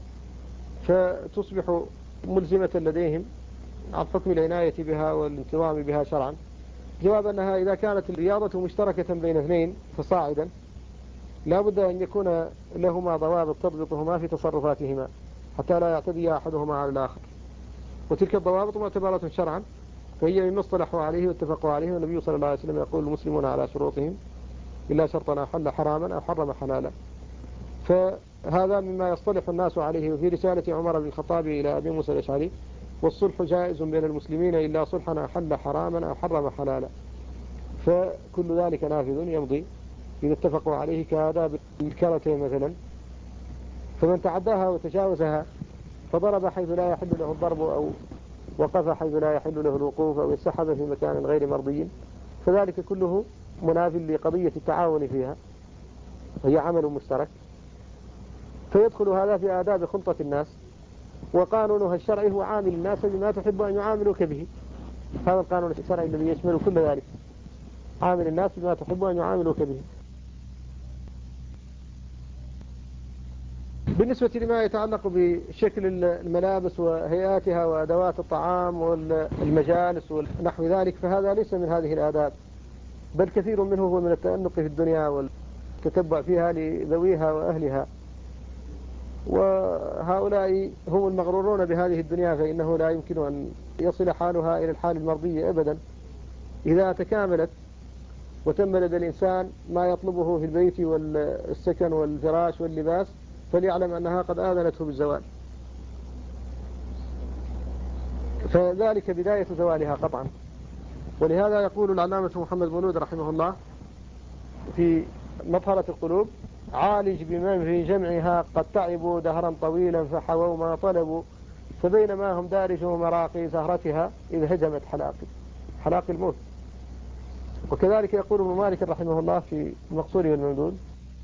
Speaker 1: فتصبح ملزمة لديهم عن حكم العناية بها والانتظام بها شرعا. جواب أنها إذا كانت الرياضة مشتركة بين اثنين فصاعدا لا بد أن يكون لهما ضوابط تضبطهما في تصرفاتهما حتى لا يعتدي أحدهما على الآخر، وتلك الضوابط معتبرة شرعا، فهي مما اصطلحوا عليه واتفقوا عليه. والنبي صلى الله عليه وسلم يقول: المسلمون على شروطهم إلا شرطا أحل حراما أو حرم حلالا. فهذا مما يصطلح الناس عليه. وفي رسالة عمر بن الخطاب إلى أبي موسى الأشعري: والصلح جائز بين المسلمين إلا صلحا أحل حراما أو حرم حلالا. فكل ذلك نافذ يمضي إذا اتفقوا عليه، كآداب الكاراتيه مثلا، فمن تعداها وتجاوزها فضرب حيث لا يحل له الضرب أو وقف حيث لا يحل له الوقوف أو يسحب في مكان غير مرضي، فذلك كله مناف لقضية التعاون فيها، وهي عمل مشترك. فيدخل هذا في آداب خلطة الناس، وقانونها الشرعي هو عامل الناس بما تحب أن يعاملوك به. هذا القانون الشرعي الذي يشمل كل ذلك، عامل الناس بما تحب أن يعاملوك به. بالنسبة لما يتعلق بشكل الملابس وهيئاتها وأدوات الطعام والمجالس ونحو ذلك، فهذا ليس من هذه الآداب، بل كثير منه هو من التأنق في الدنيا والتتبع فيها لذويها وأهلها، وهؤلاء هم المغرورون بهذه الدنيا، فإنه لا يمكن أن يصل حالها إلى الحال المرضية أبدا. إذا تكاملت وتم لدى الإنسان ما يطلبه في البيت والسكن والفراش واللباس، فليعلم أنها قد آذنته بالزوال، فذلك بداية زوالها قطعا. ولهذا يقول العلامة محمد مولود رحمه الله في مطهرة القلوب: عالج بمن في جمعها قد تعبوا دهرا طويلا فحووا ما طلبوا، فبينما هم دارجوا مراقي زهرتها إذ هجمت حلاقي الموت. وكذلك يقول ابن مالك رحمه الله في المقصور والممدود: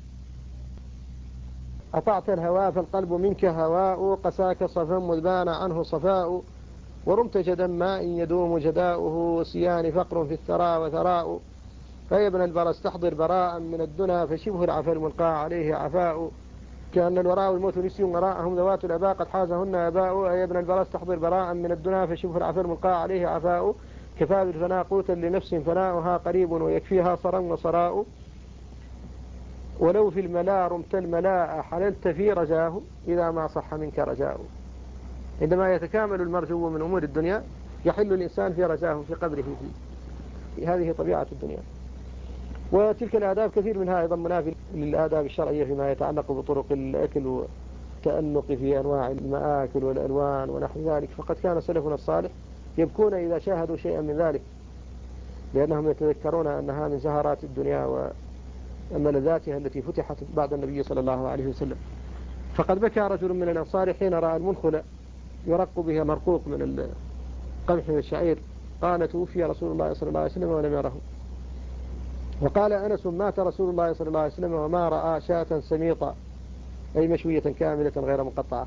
Speaker 1: أطعت الهوى فالقلب منك هواء، قساك صفا مذ بان عنه صفاء، ورمت جدا ماء يدوم جداؤه، وسيان فقر في الثرى وثراء، فيا ابن البرى استحضر براء من الدنا، فشبه العفا الملقى عليه عفاء، كأن الوراء والموت نسي وراءهم ذوات الأباء قد حازهن أباء، أي ابن البرى استحضر براء من الدنا، فشبه العفا الملقى عليه عفاء، كفى بالفناء قوتا لنفس فناؤها قريب ويكفيها صرا وصراء، ولو في الملا رمت الملاء حللت في رجاه، إذا ما صح منك رجاء. عندما يتكامل المرجو من أمور الدنيا يحل الإنسان في رجاه في قبره فيه. هذه طبيعة الدنيا. وتلك الآداب كثير منها أيضا منافي للآداب الشرعية فيما يتعلق بطرق الأكل والتأنق في أنواع المآكل والألوان ونحو ذلك، فقد كان سلفنا الصالح يبكون إذا شاهدوا شيئا من ذلك، لأنهم يتذكرون أنها من زهرات الدنيا وملذاتها التي فتحت بعد النبي صلى الله عليه وسلم. فقد بكى رجل من الأنصار حين رأى المنخل يرق بها مرقوق من القمح والشعير، قال: توفي رسول الله صلى الله عليه وسلم ولم يره. وقال أنس: مات رسول الله صلى الله عليه وسلم وما رأى شاة سميطة، أي مشوية كاملة غير مقطعة.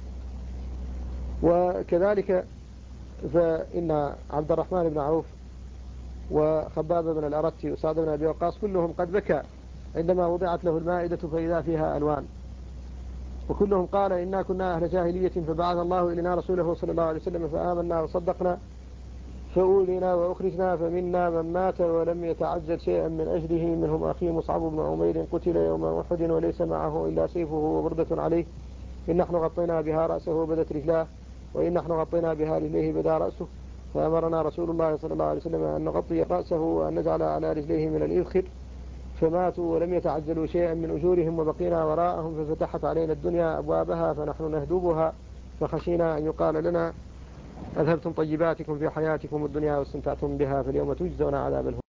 Speaker 1: وكذلك فإن عبد الرحمن بن عوف وخباب بن الأرت وسعد بن أبي وقاص كلهم قد بكى عندما وضعت له المائدة فإذا فيها ألوان، وكلهم قال: إنا كنا أهل جاهلية فبعث الله إلينا رسوله صلى الله عليه وسلم فآمنا وصدقنا فأولينا وأخرجنا، فمنا من مات ولم يتعجل شيئا من أجله، منهم أخي مصعب بن عمير قتل يوم أحد وليس معه إلا سيفه وبردة عليه، إن نحن غطينا بها رأسه وبدت رجلاه، وإن نحن غطينا بها رجليه بدا رأسه، فأمرنا رسول الله صلى الله عليه وسلم أن نغطي رأسه وأن نجعل على رجليه من الإذخر، فماتوا ولم يتعجلوا شيئا من أجورهم، وبقينا وراءهم ففتحت علينا الدنيا أبوابها فنحن نهدبها، فخشينا أن يقال لنا: أذهبتم طيباتكم في حياتكم الدنيا واستمتعتم بها، فاليوم تجزون عذاب الهون.